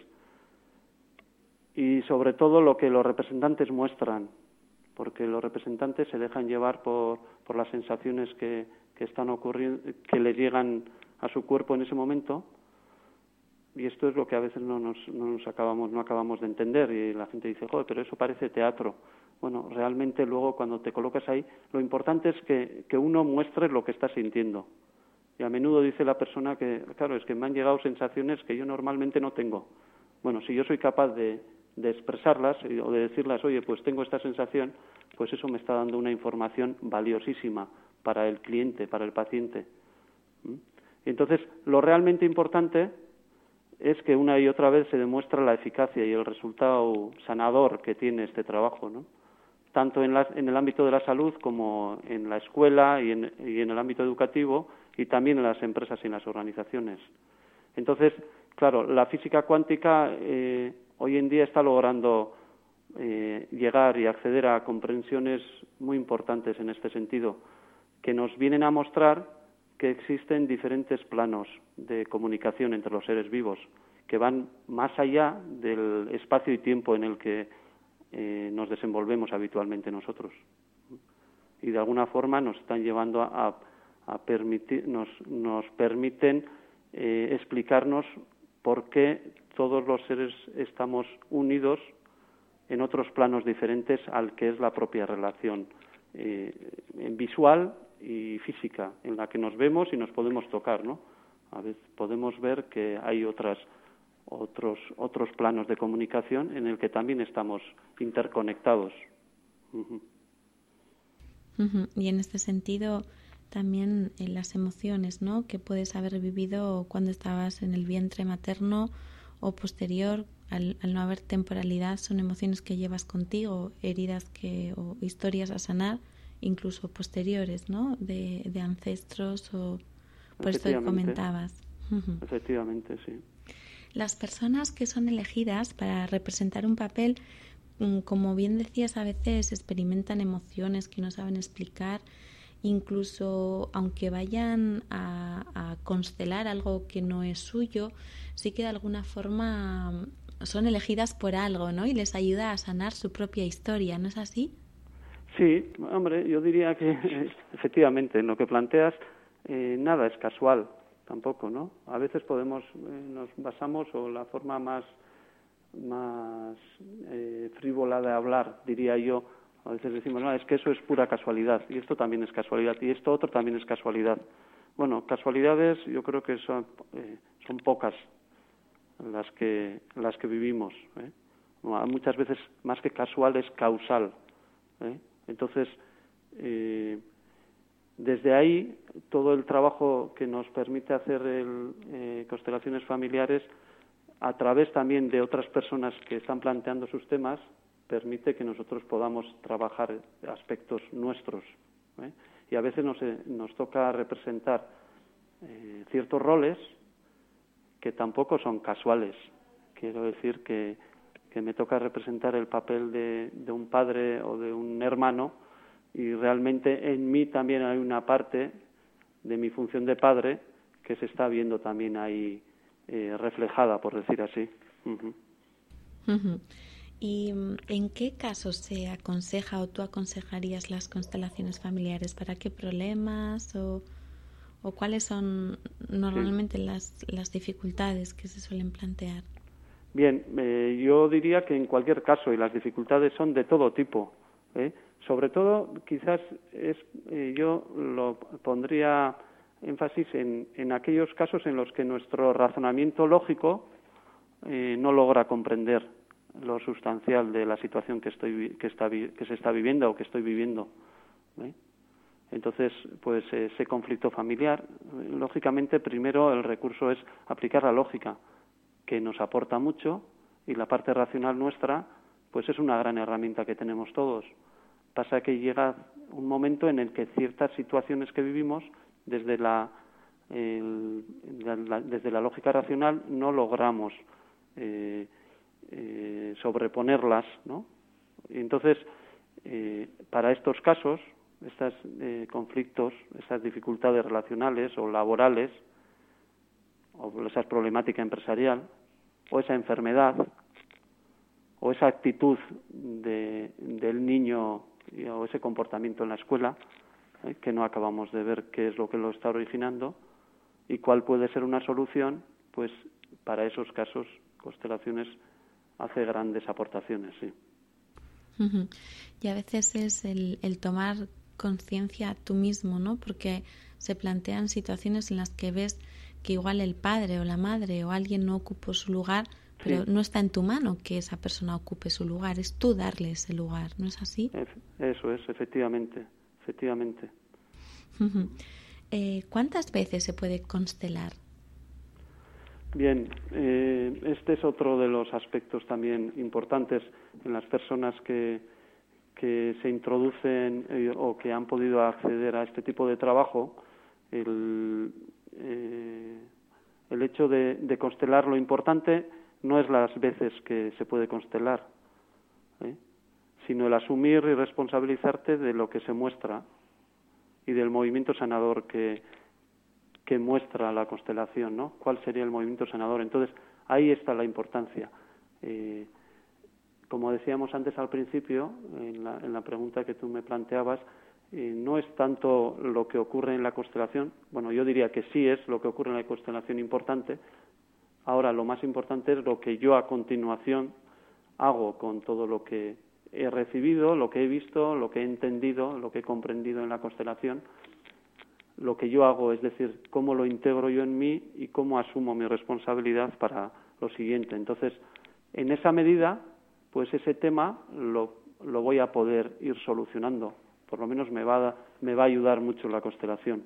Y sobre todo lo que los representantes muestran, porque los representantes se dejan llevar por, por las sensaciones que, que están ocurriendo, que les llegan a su cuerpo en ese momento, y esto es lo que a veces no nos, no nos acabamos, no acabamos de entender, y la gente dice, joder, pero eso parece teatro. Bueno, realmente luego cuando te colocas ahí, lo importante es que, que uno muestre lo que está sintiendo. Y a menudo dice la persona que, claro, es que me han llegado sensaciones que yo normalmente no tengo. Bueno, si yo soy capaz de, de expresarlas o de decirlas, oye, pues tengo esta sensación, pues eso me está dando una información valiosísima para el cliente, para el paciente. ¿Mm? Entonces, lo realmente importante es que una y otra vez se demuestra la eficacia y el resultado sanador que tiene este trabajo, ¿no? Tanto en, la, en el ámbito de la salud como en la escuela y en, y en el ámbito educativo, y también en las empresas y en las organizaciones. Entonces, claro, la física cuántica eh, hoy en día está logrando eh, llegar y acceder a comprensiones muy importantes en este sentido, que nos vienen a mostrar que existen diferentes planos de comunicación entre los seres vivos, que van más allá del espacio y tiempo en el que eh, nos desenvolvemos habitualmente nosotros. Y de alguna forma nos están llevando a, a permitir, nos, nos permiten eh, explicarnos por qué todos los seres estamos unidos en otros planos diferentes al que es la propia relación eh, visual y física, en la que nos vemos y nos podemos tocar, ¿no? A veces podemos ver que hay otras, otros, otros planos de comunicación en el que también estamos interconectados. Uh-huh. Uh-huh. Y en este sentido también en las emociones, ¿no?, que puedes haber vivido cuando estabas en el vientre materno o posterior, al, al no haber temporalidad, son emociones que llevas contigo, heridas que o historias a sanar, incluso posteriores, ¿no?, de, de ancestros o por esto que comentabas. Uh-huh. Efectivamente, sí. Las personas que son elegidas para representar un papel, como bien decías, a veces experimentan emociones que no saben explicar, incluso aunque vayan a, a constelar algo que no es suyo, sí que de alguna forma son elegidas por algo, ¿no? Y les ayuda a sanar su propia historia, ¿no es así? Sí, hombre, yo diría que efectivamente en lo que planteas eh, nada es casual tampoco, ¿no? A veces podemos, eh, nos basamos, o la forma más más eh, frívola de hablar, diría yo, a veces decimos, no, es que eso es pura casualidad, y esto también es casualidad, y esto otro también es casualidad. Bueno, casualidades yo creo que son, eh, son pocas las que las que vivimos, ¿eh? Muchas veces más que casual es causal, ¿eh? Entonces, eh, desde ahí, todo el trabajo que nos permite hacer el, eh, constelaciones familiares, a través también de otras personas que están planteando sus temas, permite que nosotros podamos trabajar aspectos nuestros, ¿eh? Y a veces nos, nos toca representar eh, ciertos roles que tampoco son casuales. Quiero decir que, que me toca representar el papel de, de un padre o de un hermano, y realmente en mí también hay una parte de mi función de padre que se está viendo también ahí eh, reflejada, por decir así. Uh-huh. Uh-huh. ¿Y en qué casos se aconseja o tú aconsejarías las constelaciones familiares? ¿Para qué problemas o, o cuáles son normalmente sí. las, las dificultades que se suelen plantear? Bien, eh, yo diría que en cualquier caso, y las dificultades son de todo tipo, ¿eh? Sobre todo, quizás es, eh, yo lo pondría énfasis en, en aquellos casos en los que nuestro razonamiento lógico eh, no logra comprender lo sustancial de la situación que estoy que está que se está viviendo o que estoy viviendo, ¿eh? Entonces, pues ese conflicto familiar, lógicamente, primero el recurso es aplicar la lógica, que nos aporta mucho, y la parte racional nuestra, pues es una gran herramienta que tenemos todos. Pasa que llega un momento en el que ciertas situaciones que vivimos desde la, el, la desde la lógica racional no logramos eh, eh, sobreponerlas, ¿no? Y entonces, eh, para estos casos, estos eh, conflictos, estas dificultades relacionales o laborales, o esa problemática empresarial, o esa enfermedad, o esa actitud de, del niño, o ese comportamiento en la escuela, ¿eh? que no acabamos de ver qué es lo que lo está originando y cuál puede ser una solución, pues para esos casos Constelaciones hace grandes aportaciones, sí. Uh-huh. Y a veces es el, el tomar conciencia tú mismo, ¿no? Porque se plantean situaciones en las que ves que igual el padre o la madre o alguien no ocupó su lugar, pero sí. no está en tu mano que esa persona ocupe su lugar, es tú darle ese lugar, ¿no es así? Eso es, efectivamente, efectivamente. Uh-huh. Eh, ¿Cuántas veces se puede constelar? Bien, eh, este es otro de los aspectos también importantes en las personas que, que se introducen eh, o que han podido acceder a este tipo de trabajo. El, eh, el hecho de, de constelar, lo importante no es las veces que se puede constelar, ¿eh? sino el asumir y responsabilizarte de lo que se muestra y del movimiento sanador que, que muestra la constelación, ¿no? ¿Cuál sería el movimiento sanador? Entonces, ahí está la importancia. Eh, como decíamos antes al principio, en la, en la pregunta que tú me planteabas, eh, no es tanto lo que ocurre en la constelación, bueno, yo diría que sí es lo que ocurre en la constelación importante. Ahora, lo más importante es lo que yo a continuación hago con todo lo que he recibido, lo que he visto, lo que he entendido, lo que he comprendido en la constelación. Lo que yo hago, es decir, cómo lo integro yo en mí y cómo asumo mi responsabilidad para lo siguiente. Entonces, en esa medida, pues ese tema lo, lo voy a poder ir solucionando. Por lo menos me va a, me va a ayudar mucho la constelación.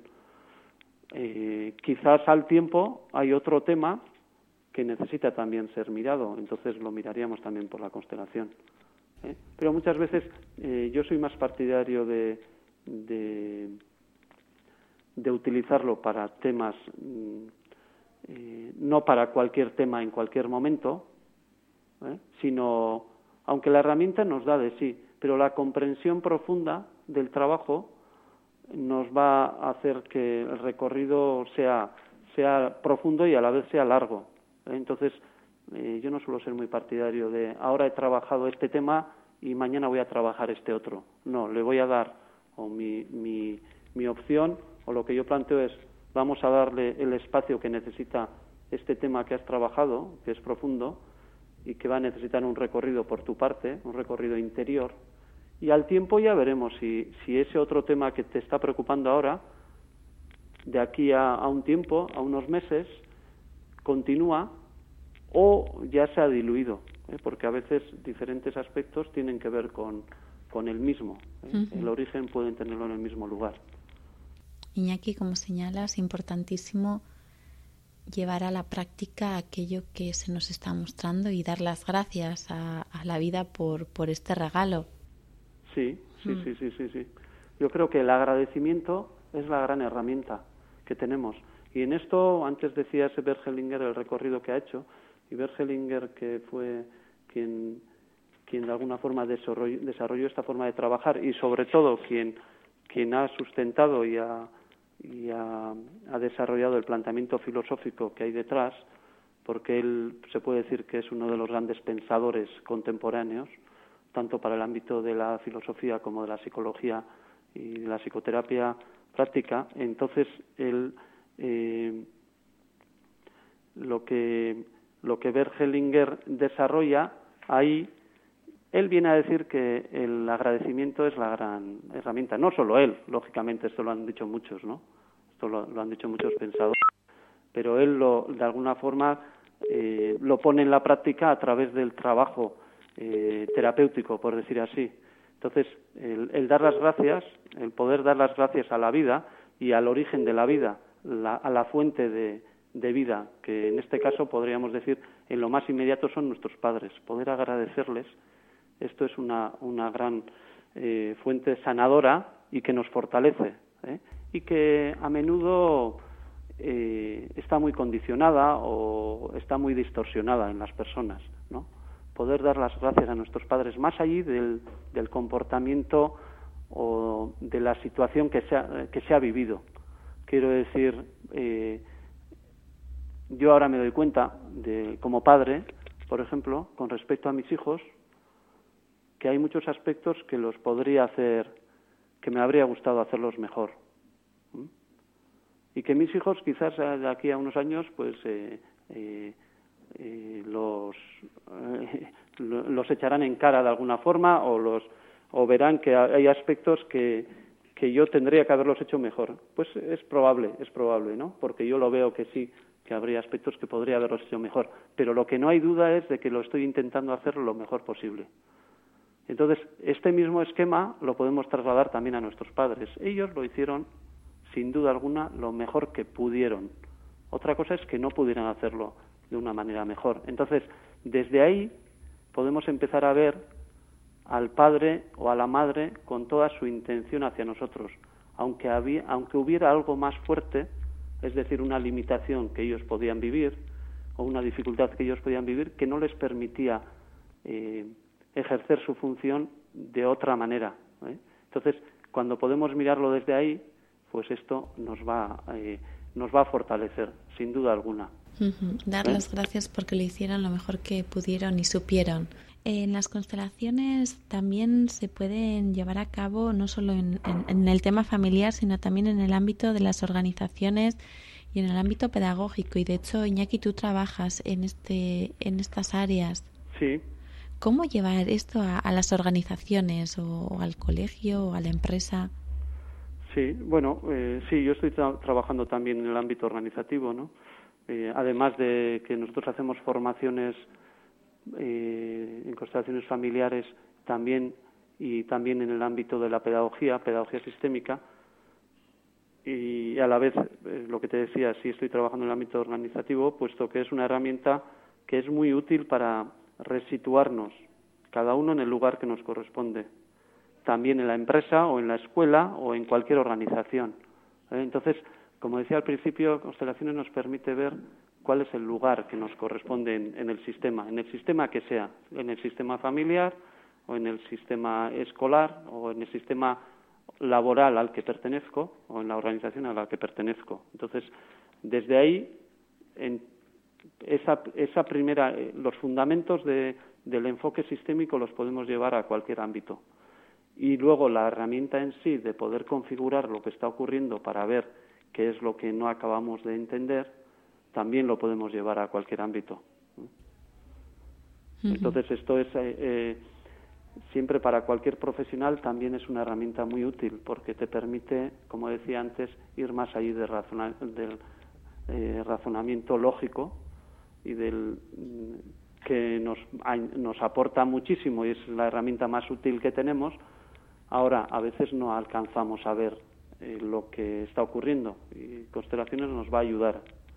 Eh, quizás al tiempo hay otro tema que necesita también ser mirado, entonces lo miraríamos también por la constelación. ¿eh? Pero muchas veces eh, yo soy más partidario de, de, de utilizarlo para temas, eh, no para cualquier tema en cualquier momento, ¿eh? sino, aunque la herramienta nos da de sí, pero la comprensión profunda del trabajo nos va a hacer que el recorrido sea, sea profundo y a la vez sea largo. Entonces, eh, yo no suelo ser muy partidario de ahora he trabajado este tema y mañana voy a trabajar este otro. No, le voy a dar, o mi, mi, mi opción, o lo que yo planteo es, vamos a darle el espacio que necesita este tema que has trabajado, que es profundo, y que va a necesitar un recorrido por tu parte, un recorrido interior, y al tiempo ya veremos si, si ese otro tema que te está preocupando ahora, de aquí a, a un tiempo, a unos meses, continúa o ya se ha diluido, ¿eh? porque a veces diferentes aspectos tienen que ver con, con el mismo. ¿eh? Uh-huh. El origen pueden tenerlo en el mismo lugar. Iñaki, como señalas, importantísimo llevar a la práctica aquello que se nos está mostrando y dar las gracias a, a la vida por, por este regalo. Sí, sí, mm. sí, sí, sí, sí. Yo creo que el agradecimiento es la gran herramienta que tenemos. Y en esto, antes decía ese Bert Hellinger el recorrido que ha hecho, y Bert Hellinger, que fue quien, quien de alguna forma desarrolló, desarrolló esta forma de trabajar, y sobre todo quien, quien ha sustentado y ha y ha, ha desarrollado el planteamiento filosófico que hay detrás, porque él se puede decir que es uno de los grandes pensadores contemporáneos, tanto para el ámbito de la filosofía como de la psicología y de la psicoterapia práctica. Entonces, él, eh, lo que lo que Bert Hellinger desarrolla ahí, él viene a decir que el agradecimiento es la gran herramienta. No solo él, lógicamente, esto lo han dicho muchos, ¿no? Esto lo, lo han dicho muchos pensadores. Pero él, lo, de alguna forma, eh, lo pone en la práctica a través del trabajo eh, terapéutico, por decir así. Entonces, el, el dar las gracias, el poder dar las gracias a la vida y al origen de la vida, la, a la fuente de, de vida, que en este caso podríamos decir, en lo más inmediato son nuestros padres. Poder agradecerles. Esto es una, una gran eh, fuente sanadora y que nos fortalece, ¿eh? y que a menudo eh, está muy condicionada o está muy distorsionada en las personas, ¿no? Poder dar las gracias a nuestros padres, más allí del, del comportamiento o de la situación que se ha, que se ha vivido. Quiero decir, eh, yo ahora me doy cuenta, de como padre, por ejemplo, con respecto a mis hijos, que hay muchos aspectos que los podría hacer, que me habría gustado hacerlos mejor. ¿Mm? Y que mis hijos quizás de aquí a unos años pues eh, eh, eh, los eh, los echarán en cara de alguna forma o los o verán que hay aspectos que, que yo tendría que haberlos hecho mejor. Pues es probable, es probable, ¿no? Porque yo lo veo que sí, que habría aspectos que podría haberlos hecho mejor. Pero lo que no hay duda es de que lo estoy intentando hacer lo mejor posible. Entonces, este mismo esquema lo podemos trasladar también a nuestros padres. Ellos lo hicieron, sin duda alguna, lo mejor que pudieron. Otra cosa es que no pudieran hacerlo de una manera mejor. Entonces, desde ahí podemos empezar a ver al padre o a la madre con toda su intención hacia nosotros. Aunque, había, aunque hubiera algo más fuerte, es decir, una limitación que ellos podían vivir o una dificultad que ellos podían vivir que no les permitía eh, ejercer su función de otra manera, ¿eh? Entonces, cuando podemos mirarlo desde ahí, pues esto nos va, eh, nos va a fortalecer, sin duda alguna. Uh-huh. Dar ¿Eh? las gracias porque lo hicieron lo mejor que pudieron y supieron. En las constelaciones también se pueden llevar a cabo no solo en, en, en el tema familiar, sino también en el ámbito de las organizaciones y en el ámbito pedagógico. Y de hecho, Iñaki, tú trabajas en este en estas áreas. Sí. ¿Cómo llevar esto a, a las organizaciones o, o al colegio o a la empresa? Sí, bueno, eh, sí, yo estoy tra- trabajando también en el ámbito organizativo, ¿no? Eh, además de que nosotros hacemos formaciones eh, en constelaciones familiares también y también en el ámbito de la pedagogía, pedagogía sistémica, y a la vez, eh, lo que te decía, sí estoy trabajando en el ámbito organizativo, puesto que es una herramienta que es muy útil para resituarnos, cada uno en el lugar que nos corresponde, también en la empresa o en la escuela o en cualquier organización. ¿Eh? Entonces, como decía al principio, Constelaciones nos permite ver cuál es el lugar que nos corresponde en, en el sistema, en el sistema que sea, en el sistema familiar o en el sistema escolar o en el sistema laboral al que pertenezco o en la organización a la que pertenezco. Entonces, desde ahí, en esa, esa primera, los fundamentos de, del enfoque sistémico los podemos llevar a cualquier ámbito. Y luego la herramienta en sí de poder configurar lo que está ocurriendo para ver qué es lo que no acabamos de entender, también lo podemos llevar a cualquier ámbito. Uh-huh. Entonces esto es eh, eh, siempre para cualquier profesional también es una herramienta muy útil porque te permite, como decía antes, ir más allí de razona- del eh, razonamiento lógico y del que nos, nos aporta muchísimo y es la herramienta más útil que tenemos. Ahora, a veces no alcanzamos a ver eh, lo que está ocurriendo y Constelaciones nos va a ayudar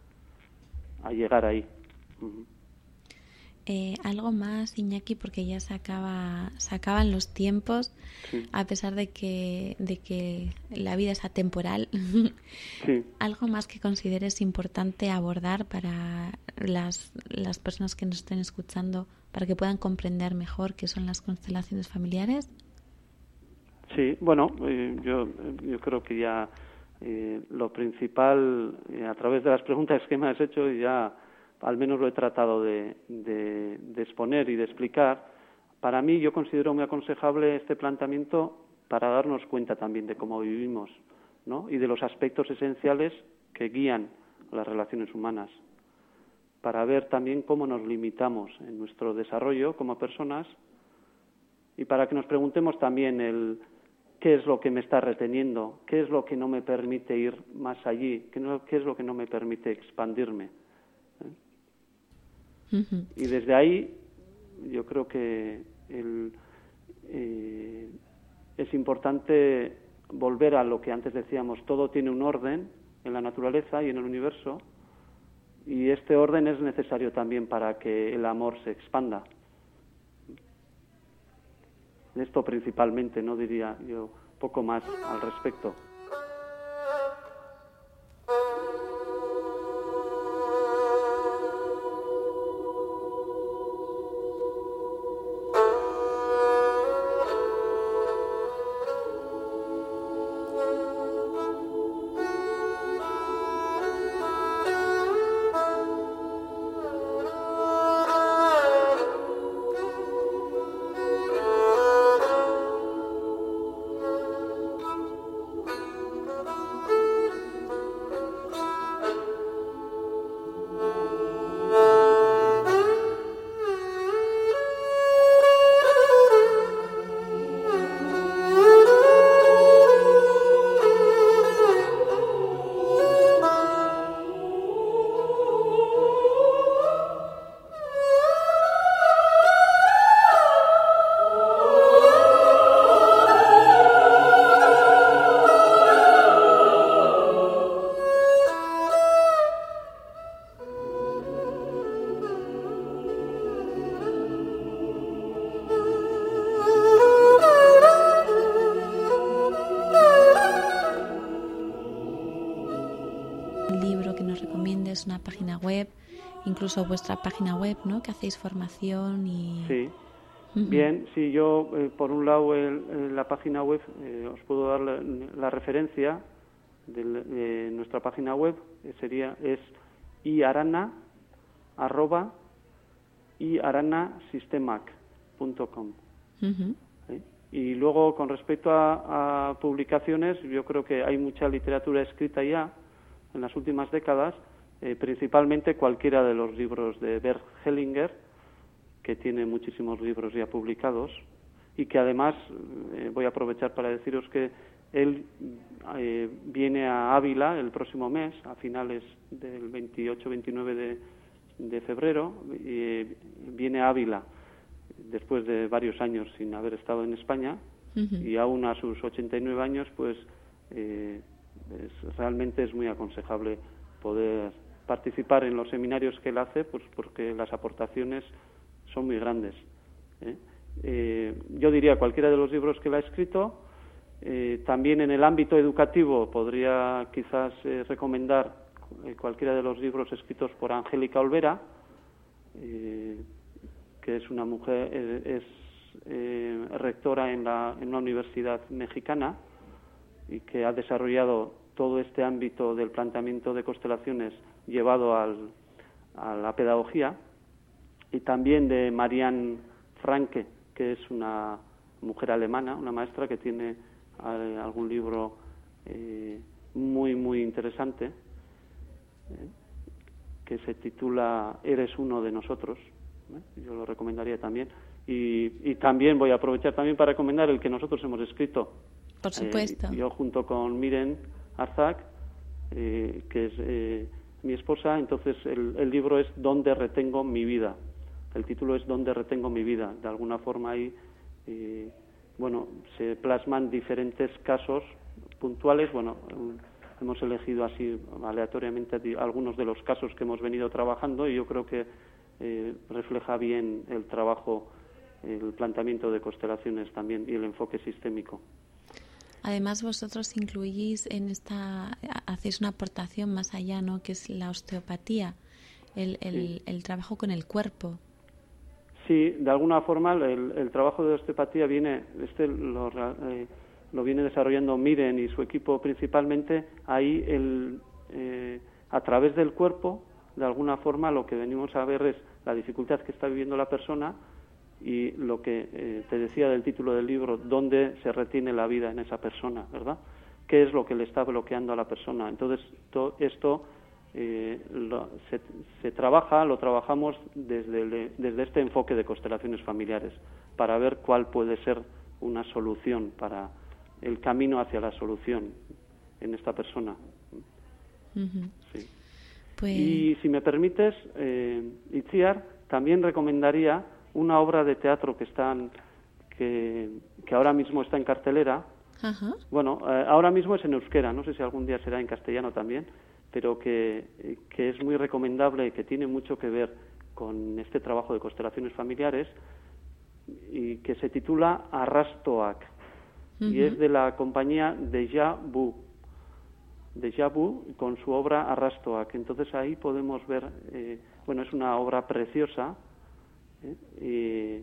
a llegar ahí. Uh-huh. Eh, algo más, Iñaki, porque ya se acaba, se acaban los tiempos, sí. A pesar de que, de que la vida es atemporal. Sí. Algo más que consideres importante abordar para las, las personas que nos estén escuchando, para que puedan comprender mejor qué son las constelaciones familiares. Sí, bueno, eh, yo, yo creo que ya eh, lo principal, eh, a través de las preguntas que me has hecho, ya al menos lo he tratado de, de, de exponer y de explicar. Para mí, yo considero muy aconsejable este planteamiento para darnos cuenta también de cómo vivimos, ¿no? Y de los aspectos esenciales que guían a las relaciones humanas, para ver también cómo nos limitamos en nuestro desarrollo como personas y para que nos preguntemos también el qué es lo que me está reteniendo, qué es lo que no me permite ir más allí, qué, no, qué es lo que no me permite expandirme. ¿Eh? Uh-huh. Y desde ahí yo creo que el, eh, es importante volver a lo que antes decíamos, todo tiene un orden en la naturaleza y en el universo, y este orden es necesario también para que el amor se expanda. Esto principalmente, no diría yo poco más al respecto. Una página web, incluso vuestra página web, ¿no? Que hacéis formación y... Sí, uh-huh. Bien, sí, yo eh, por un lado el, el, la página web, eh, os puedo dar la, la referencia de, de nuestra página web, eh, sería, es iarana, arroba iaranasystemac punto com. Ujú. ¿Eh? Y luego, con respecto a, a publicaciones, yo creo que hay mucha literatura escrita ya en las últimas décadas, eh, principalmente cualquiera de los libros de Bert Hellinger, que tiene muchísimos libros ya publicados, y que además, eh, voy a aprovechar para deciros que él eh, viene a Ávila el próximo mes, a finales del veintiocho veintinueve de, de febrero, y eh, viene a Ávila después de varios años sin haber estado en España, Ujú. y aún a sus ochenta y nueve años, pues eh, es, realmente es muy aconsejable poder participar en los seminarios que él hace, pues porque las aportaciones son muy grandes. ¿eh? Eh, yo diría cualquiera de los libros que él ha escrito. Eh, también en el ámbito educativo podría quizás eh, recomendar eh, cualquiera de los libros escritos por Angélica Olvera, eh, que es una mujer, eh, es eh, rectora en, la, en una universidad mexicana y que ha desarrollado todo este ámbito del planteamiento de constelaciones llevado al, a la pedagogía, y también de Marianne Franke, que es una mujer alemana, una maestra que tiene eh, algún libro eh, muy, muy interesante, eh, que se titula Eres uno de nosotros. ¿eh? Yo lo recomendaría también. Y, y también voy a aprovechar también para recomendar el que nosotros hemos escrito. Por supuesto. Eh, yo junto con Miren Arzak, eh, que es eh, mi esposa. Entonces el, el libro es ¿Dónde retengo mi vida? El título es ¿Dónde retengo mi vida? De alguna forma ahí, eh, bueno, se plasman diferentes casos puntuales. Bueno, um, hemos elegido así aleatoriamente algunos de los casos que hemos venido trabajando, y yo creo que eh, refleja bien el trabajo, el planteamiento de constelaciones también y el enfoque sistémico. Además, vosotros incluís en esta, hacéis una aportación más allá, ¿no? Que es la osteopatía, el, el, Sí. el trabajo con el cuerpo. Sí, de alguna forma el, el trabajo de osteopatía viene, este lo, eh, lo viene desarrollando Miren y su equipo principalmente. Ahí el, eh, a través del cuerpo, de alguna forma lo que venimos a ver es la dificultad que está viviendo la persona, y lo que eh, te decía del título del libro, dónde se retiene la vida en esa persona, ¿verdad? ¿Qué es lo que le está bloqueando a la persona? Entonces, to, esto eh, lo, se, se trabaja, lo trabajamos desde, el, desde este enfoque de constelaciones familiares, para ver cuál puede ser una solución, para el camino hacia la solución en esta persona. Uh-huh. Sí. Pues... Y si me permites, eh, Itziar, también recomendaría una obra de teatro que están que, que ahora mismo está en cartelera. Ajá. Bueno, eh, ahora mismo es en euskera, no sé si algún día será en castellano también, pero que, eh, que es muy recomendable, que tiene mucho que ver con este trabajo de constelaciones familiares, y que se titula Arrastoak, uh-huh. y es de la compañía Déjà Vu, Déjà Vu, con su obra Arrastoak. Entonces ahí podemos ver, eh, bueno, es una obra preciosa, Eh,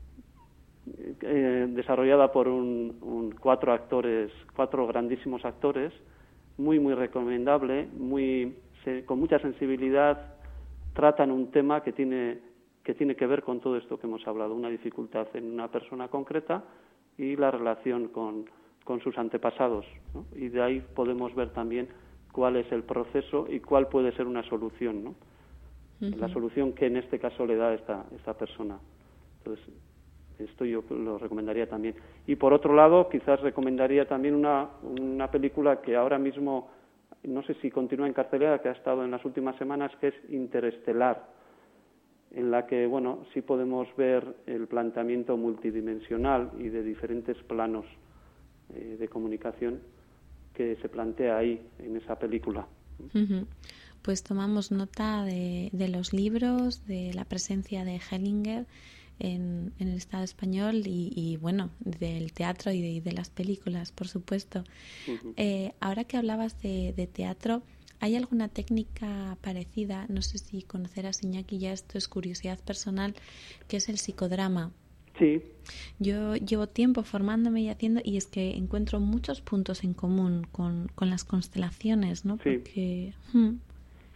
eh, desarrollada por un, un cuatro actores, cuatro grandísimos actores, muy muy recomendable, muy se, con mucha sensibilidad tratan un tema que tiene que tiene que ver con todo esto que hemos hablado, una dificultad en una persona concreta y la relación con, con sus antepasados, ¿no? Y de ahí podemos ver también cuál es el proceso y cuál puede ser una solución, ¿no? Uh-huh. La solución que en este caso le da esta esta persona. Entonces, esto yo lo recomendaría también. Y por otro lado, quizás recomendaría también una una película que ahora mismo, no sé si continúa en cartelera, que ha estado en las últimas semanas, que es Interestelar, en la que, bueno, sí podemos ver el planteamiento multidimensional y de diferentes planos eh, de comunicación que se plantea ahí, en esa película. Uh-huh. Pues tomamos nota de, de los libros, de la presencia de Hellinger en, en el Estado español y, y bueno, del teatro y de, y de las películas, por supuesto. Uh-huh. Eh, ahora que hablabas de, de teatro, ¿hay alguna técnica parecida? No sé si conocerás, Iñaki, ya esto es curiosidad personal, que es el psicodrama. Sí. Yo llevo tiempo formándome y haciendo, y es que encuentro muchos puntos en común con, con las constelaciones, ¿no? Sí. Porque... Hmm. Sí,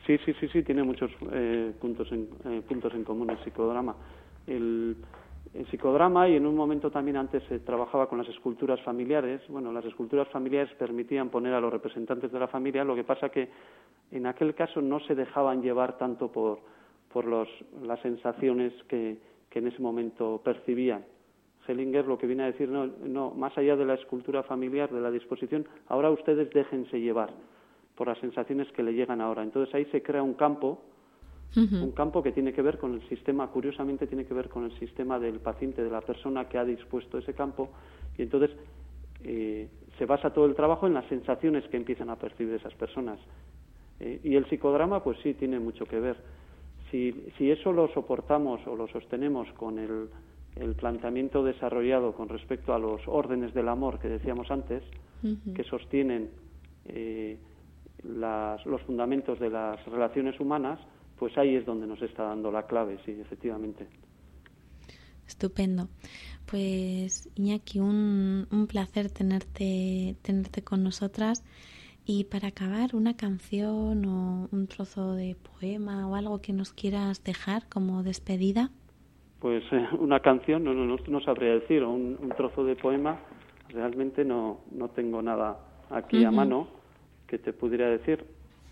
Sí, sí, sí, sí, tiene muchos eh, puntos, en, eh, puntos en común el psicodrama. El, el psicodrama, y en un momento también antes se trabajaba con las esculturas familiares. Bueno, las esculturas familiares permitían poner a los representantes de la familia, lo que pasa que en aquel caso no se dejaban llevar tanto por, por los, las sensaciones que, que en ese momento percibían. Hellinger lo que viene a decir, no, no, más allá de la escultura familiar, de la disposición, ahora ustedes déjense llevar por las sensaciones que le llegan ahora. Entonces ahí se crea un campo, uh-huh. un campo que tiene que ver con el sistema, curiosamente tiene que ver con el sistema del paciente, de la persona que ha dispuesto ese campo, y entonces eh, se basa todo el trabajo en las sensaciones que empiezan a percibir esas personas. Eh, y el psicodrama, pues sí, tiene mucho que ver. Si, si eso lo soportamos o lo sostenemos con el, el planteamiento desarrollado con respecto a los órdenes del amor que decíamos antes, uh-huh. que sostienen eh, las, los fundamentos de las relaciones humanas, pues ahí es donde nos está dando la clave, sí, efectivamente. Estupendo. Pues Iñaki, un, un placer tenerte, tenerte con nosotras. Y para acabar, una canción o un trozo de poema o algo que nos quieras dejar como despedida. Pues eh, una canción, no, no, no sabría decir, o un, un trozo de poema, realmente no, no tengo nada aquí uh-huh. a mano que te pudiera decir.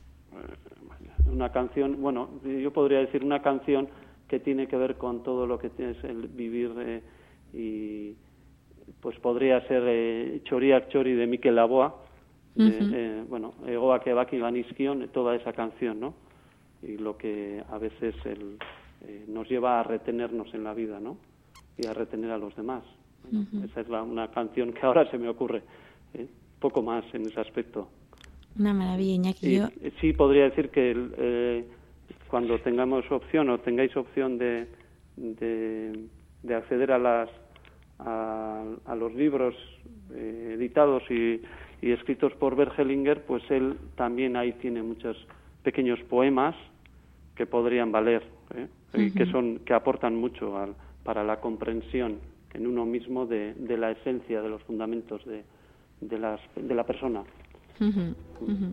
Una canción, bueno, yo podría decir una canción que tiene que ver con todo lo que es el vivir eh, y pues podría ser eh, Txoriak Txori de Mikel Laboa, de, uh-huh. eh, bueno, Egoak Ebaki Banizkion, toda esa canción, ¿no? Y lo que a veces el, eh, nos lleva a retenernos en la vida, ¿no? Y a retener a los demás. Bueno, uh-huh. Esa es la, una canción que ahora se me ocurre, ¿eh? Poco más en ese aspecto. Una maravilla, Iñaki. Y, yo... Sí, podría decir que eh, cuando tengamos opción o tengáis opción de, de, de acceder a las a, a los libros eh, editados y, y escritos por Bert Hellinger, pues él también ahí tiene muchos pequeños poemas que podrían valer, ¿eh? Uh-huh. Y que son que aportan mucho al, para la comprensión en uno mismo de, de la esencia, de los fundamentos de, de, las, de la persona. Uh-huh, uh-huh.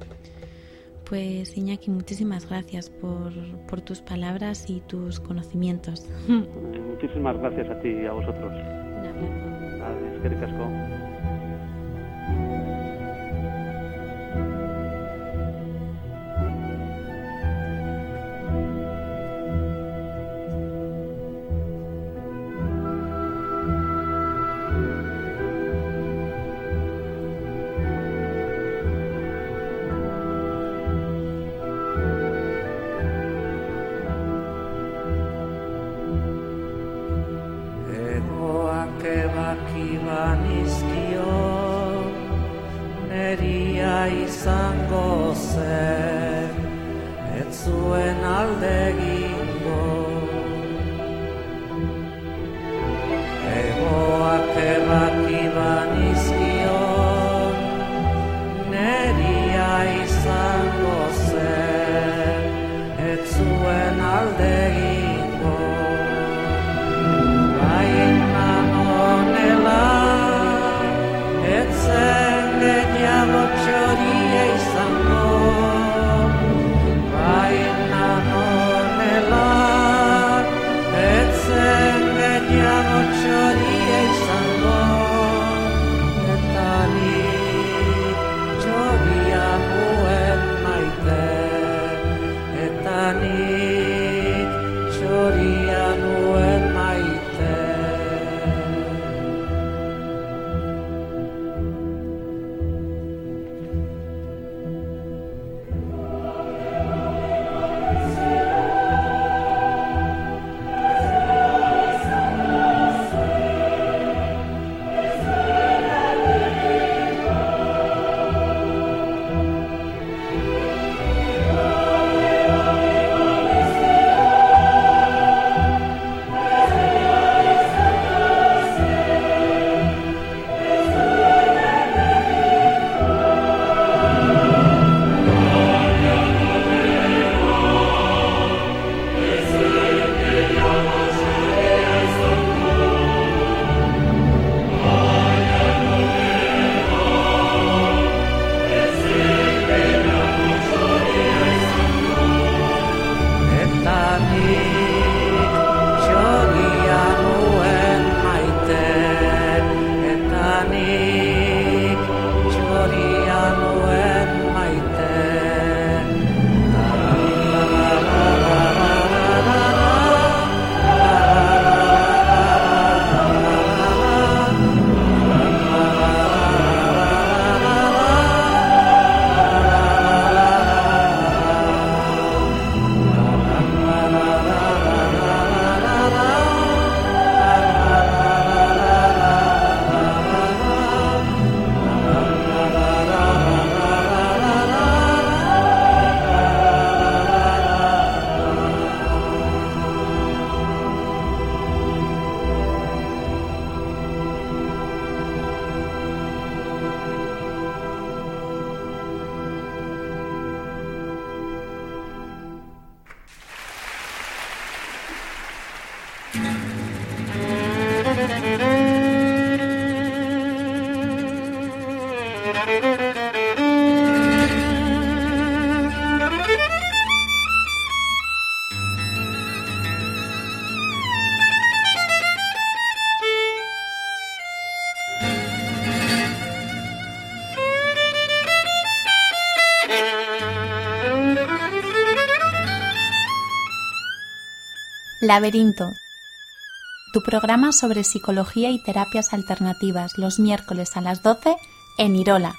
Pues Iñaki, muchísimas gracias por, por tus palabras y tus conocimientos. Muchísimas gracias a ti y a vosotros. Un abrazo. Adiós, eskerrik asko. Izango zen, ez zuen alde egingo. Egoak ebaki banizkion, neria izango zen, ez zuen alde egingo. Baina nonela, ez zen gehiago txori izango, baina nonela Laberinto, tu programa sobre psicología y terapias alternativas, los miércoles a las doce en Irola.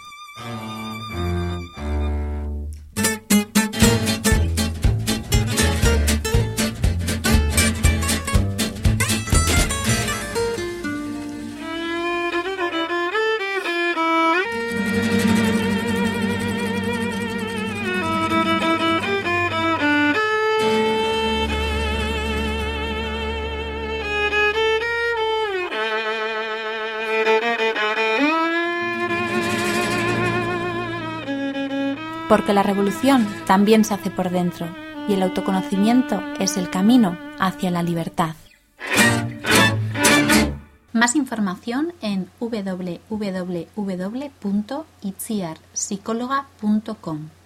Porque la revolución también se hace por dentro y el autoconocimiento es el camino hacia la libertad. Más información en doble u doble u doble u punto itziar psicóloga punto com.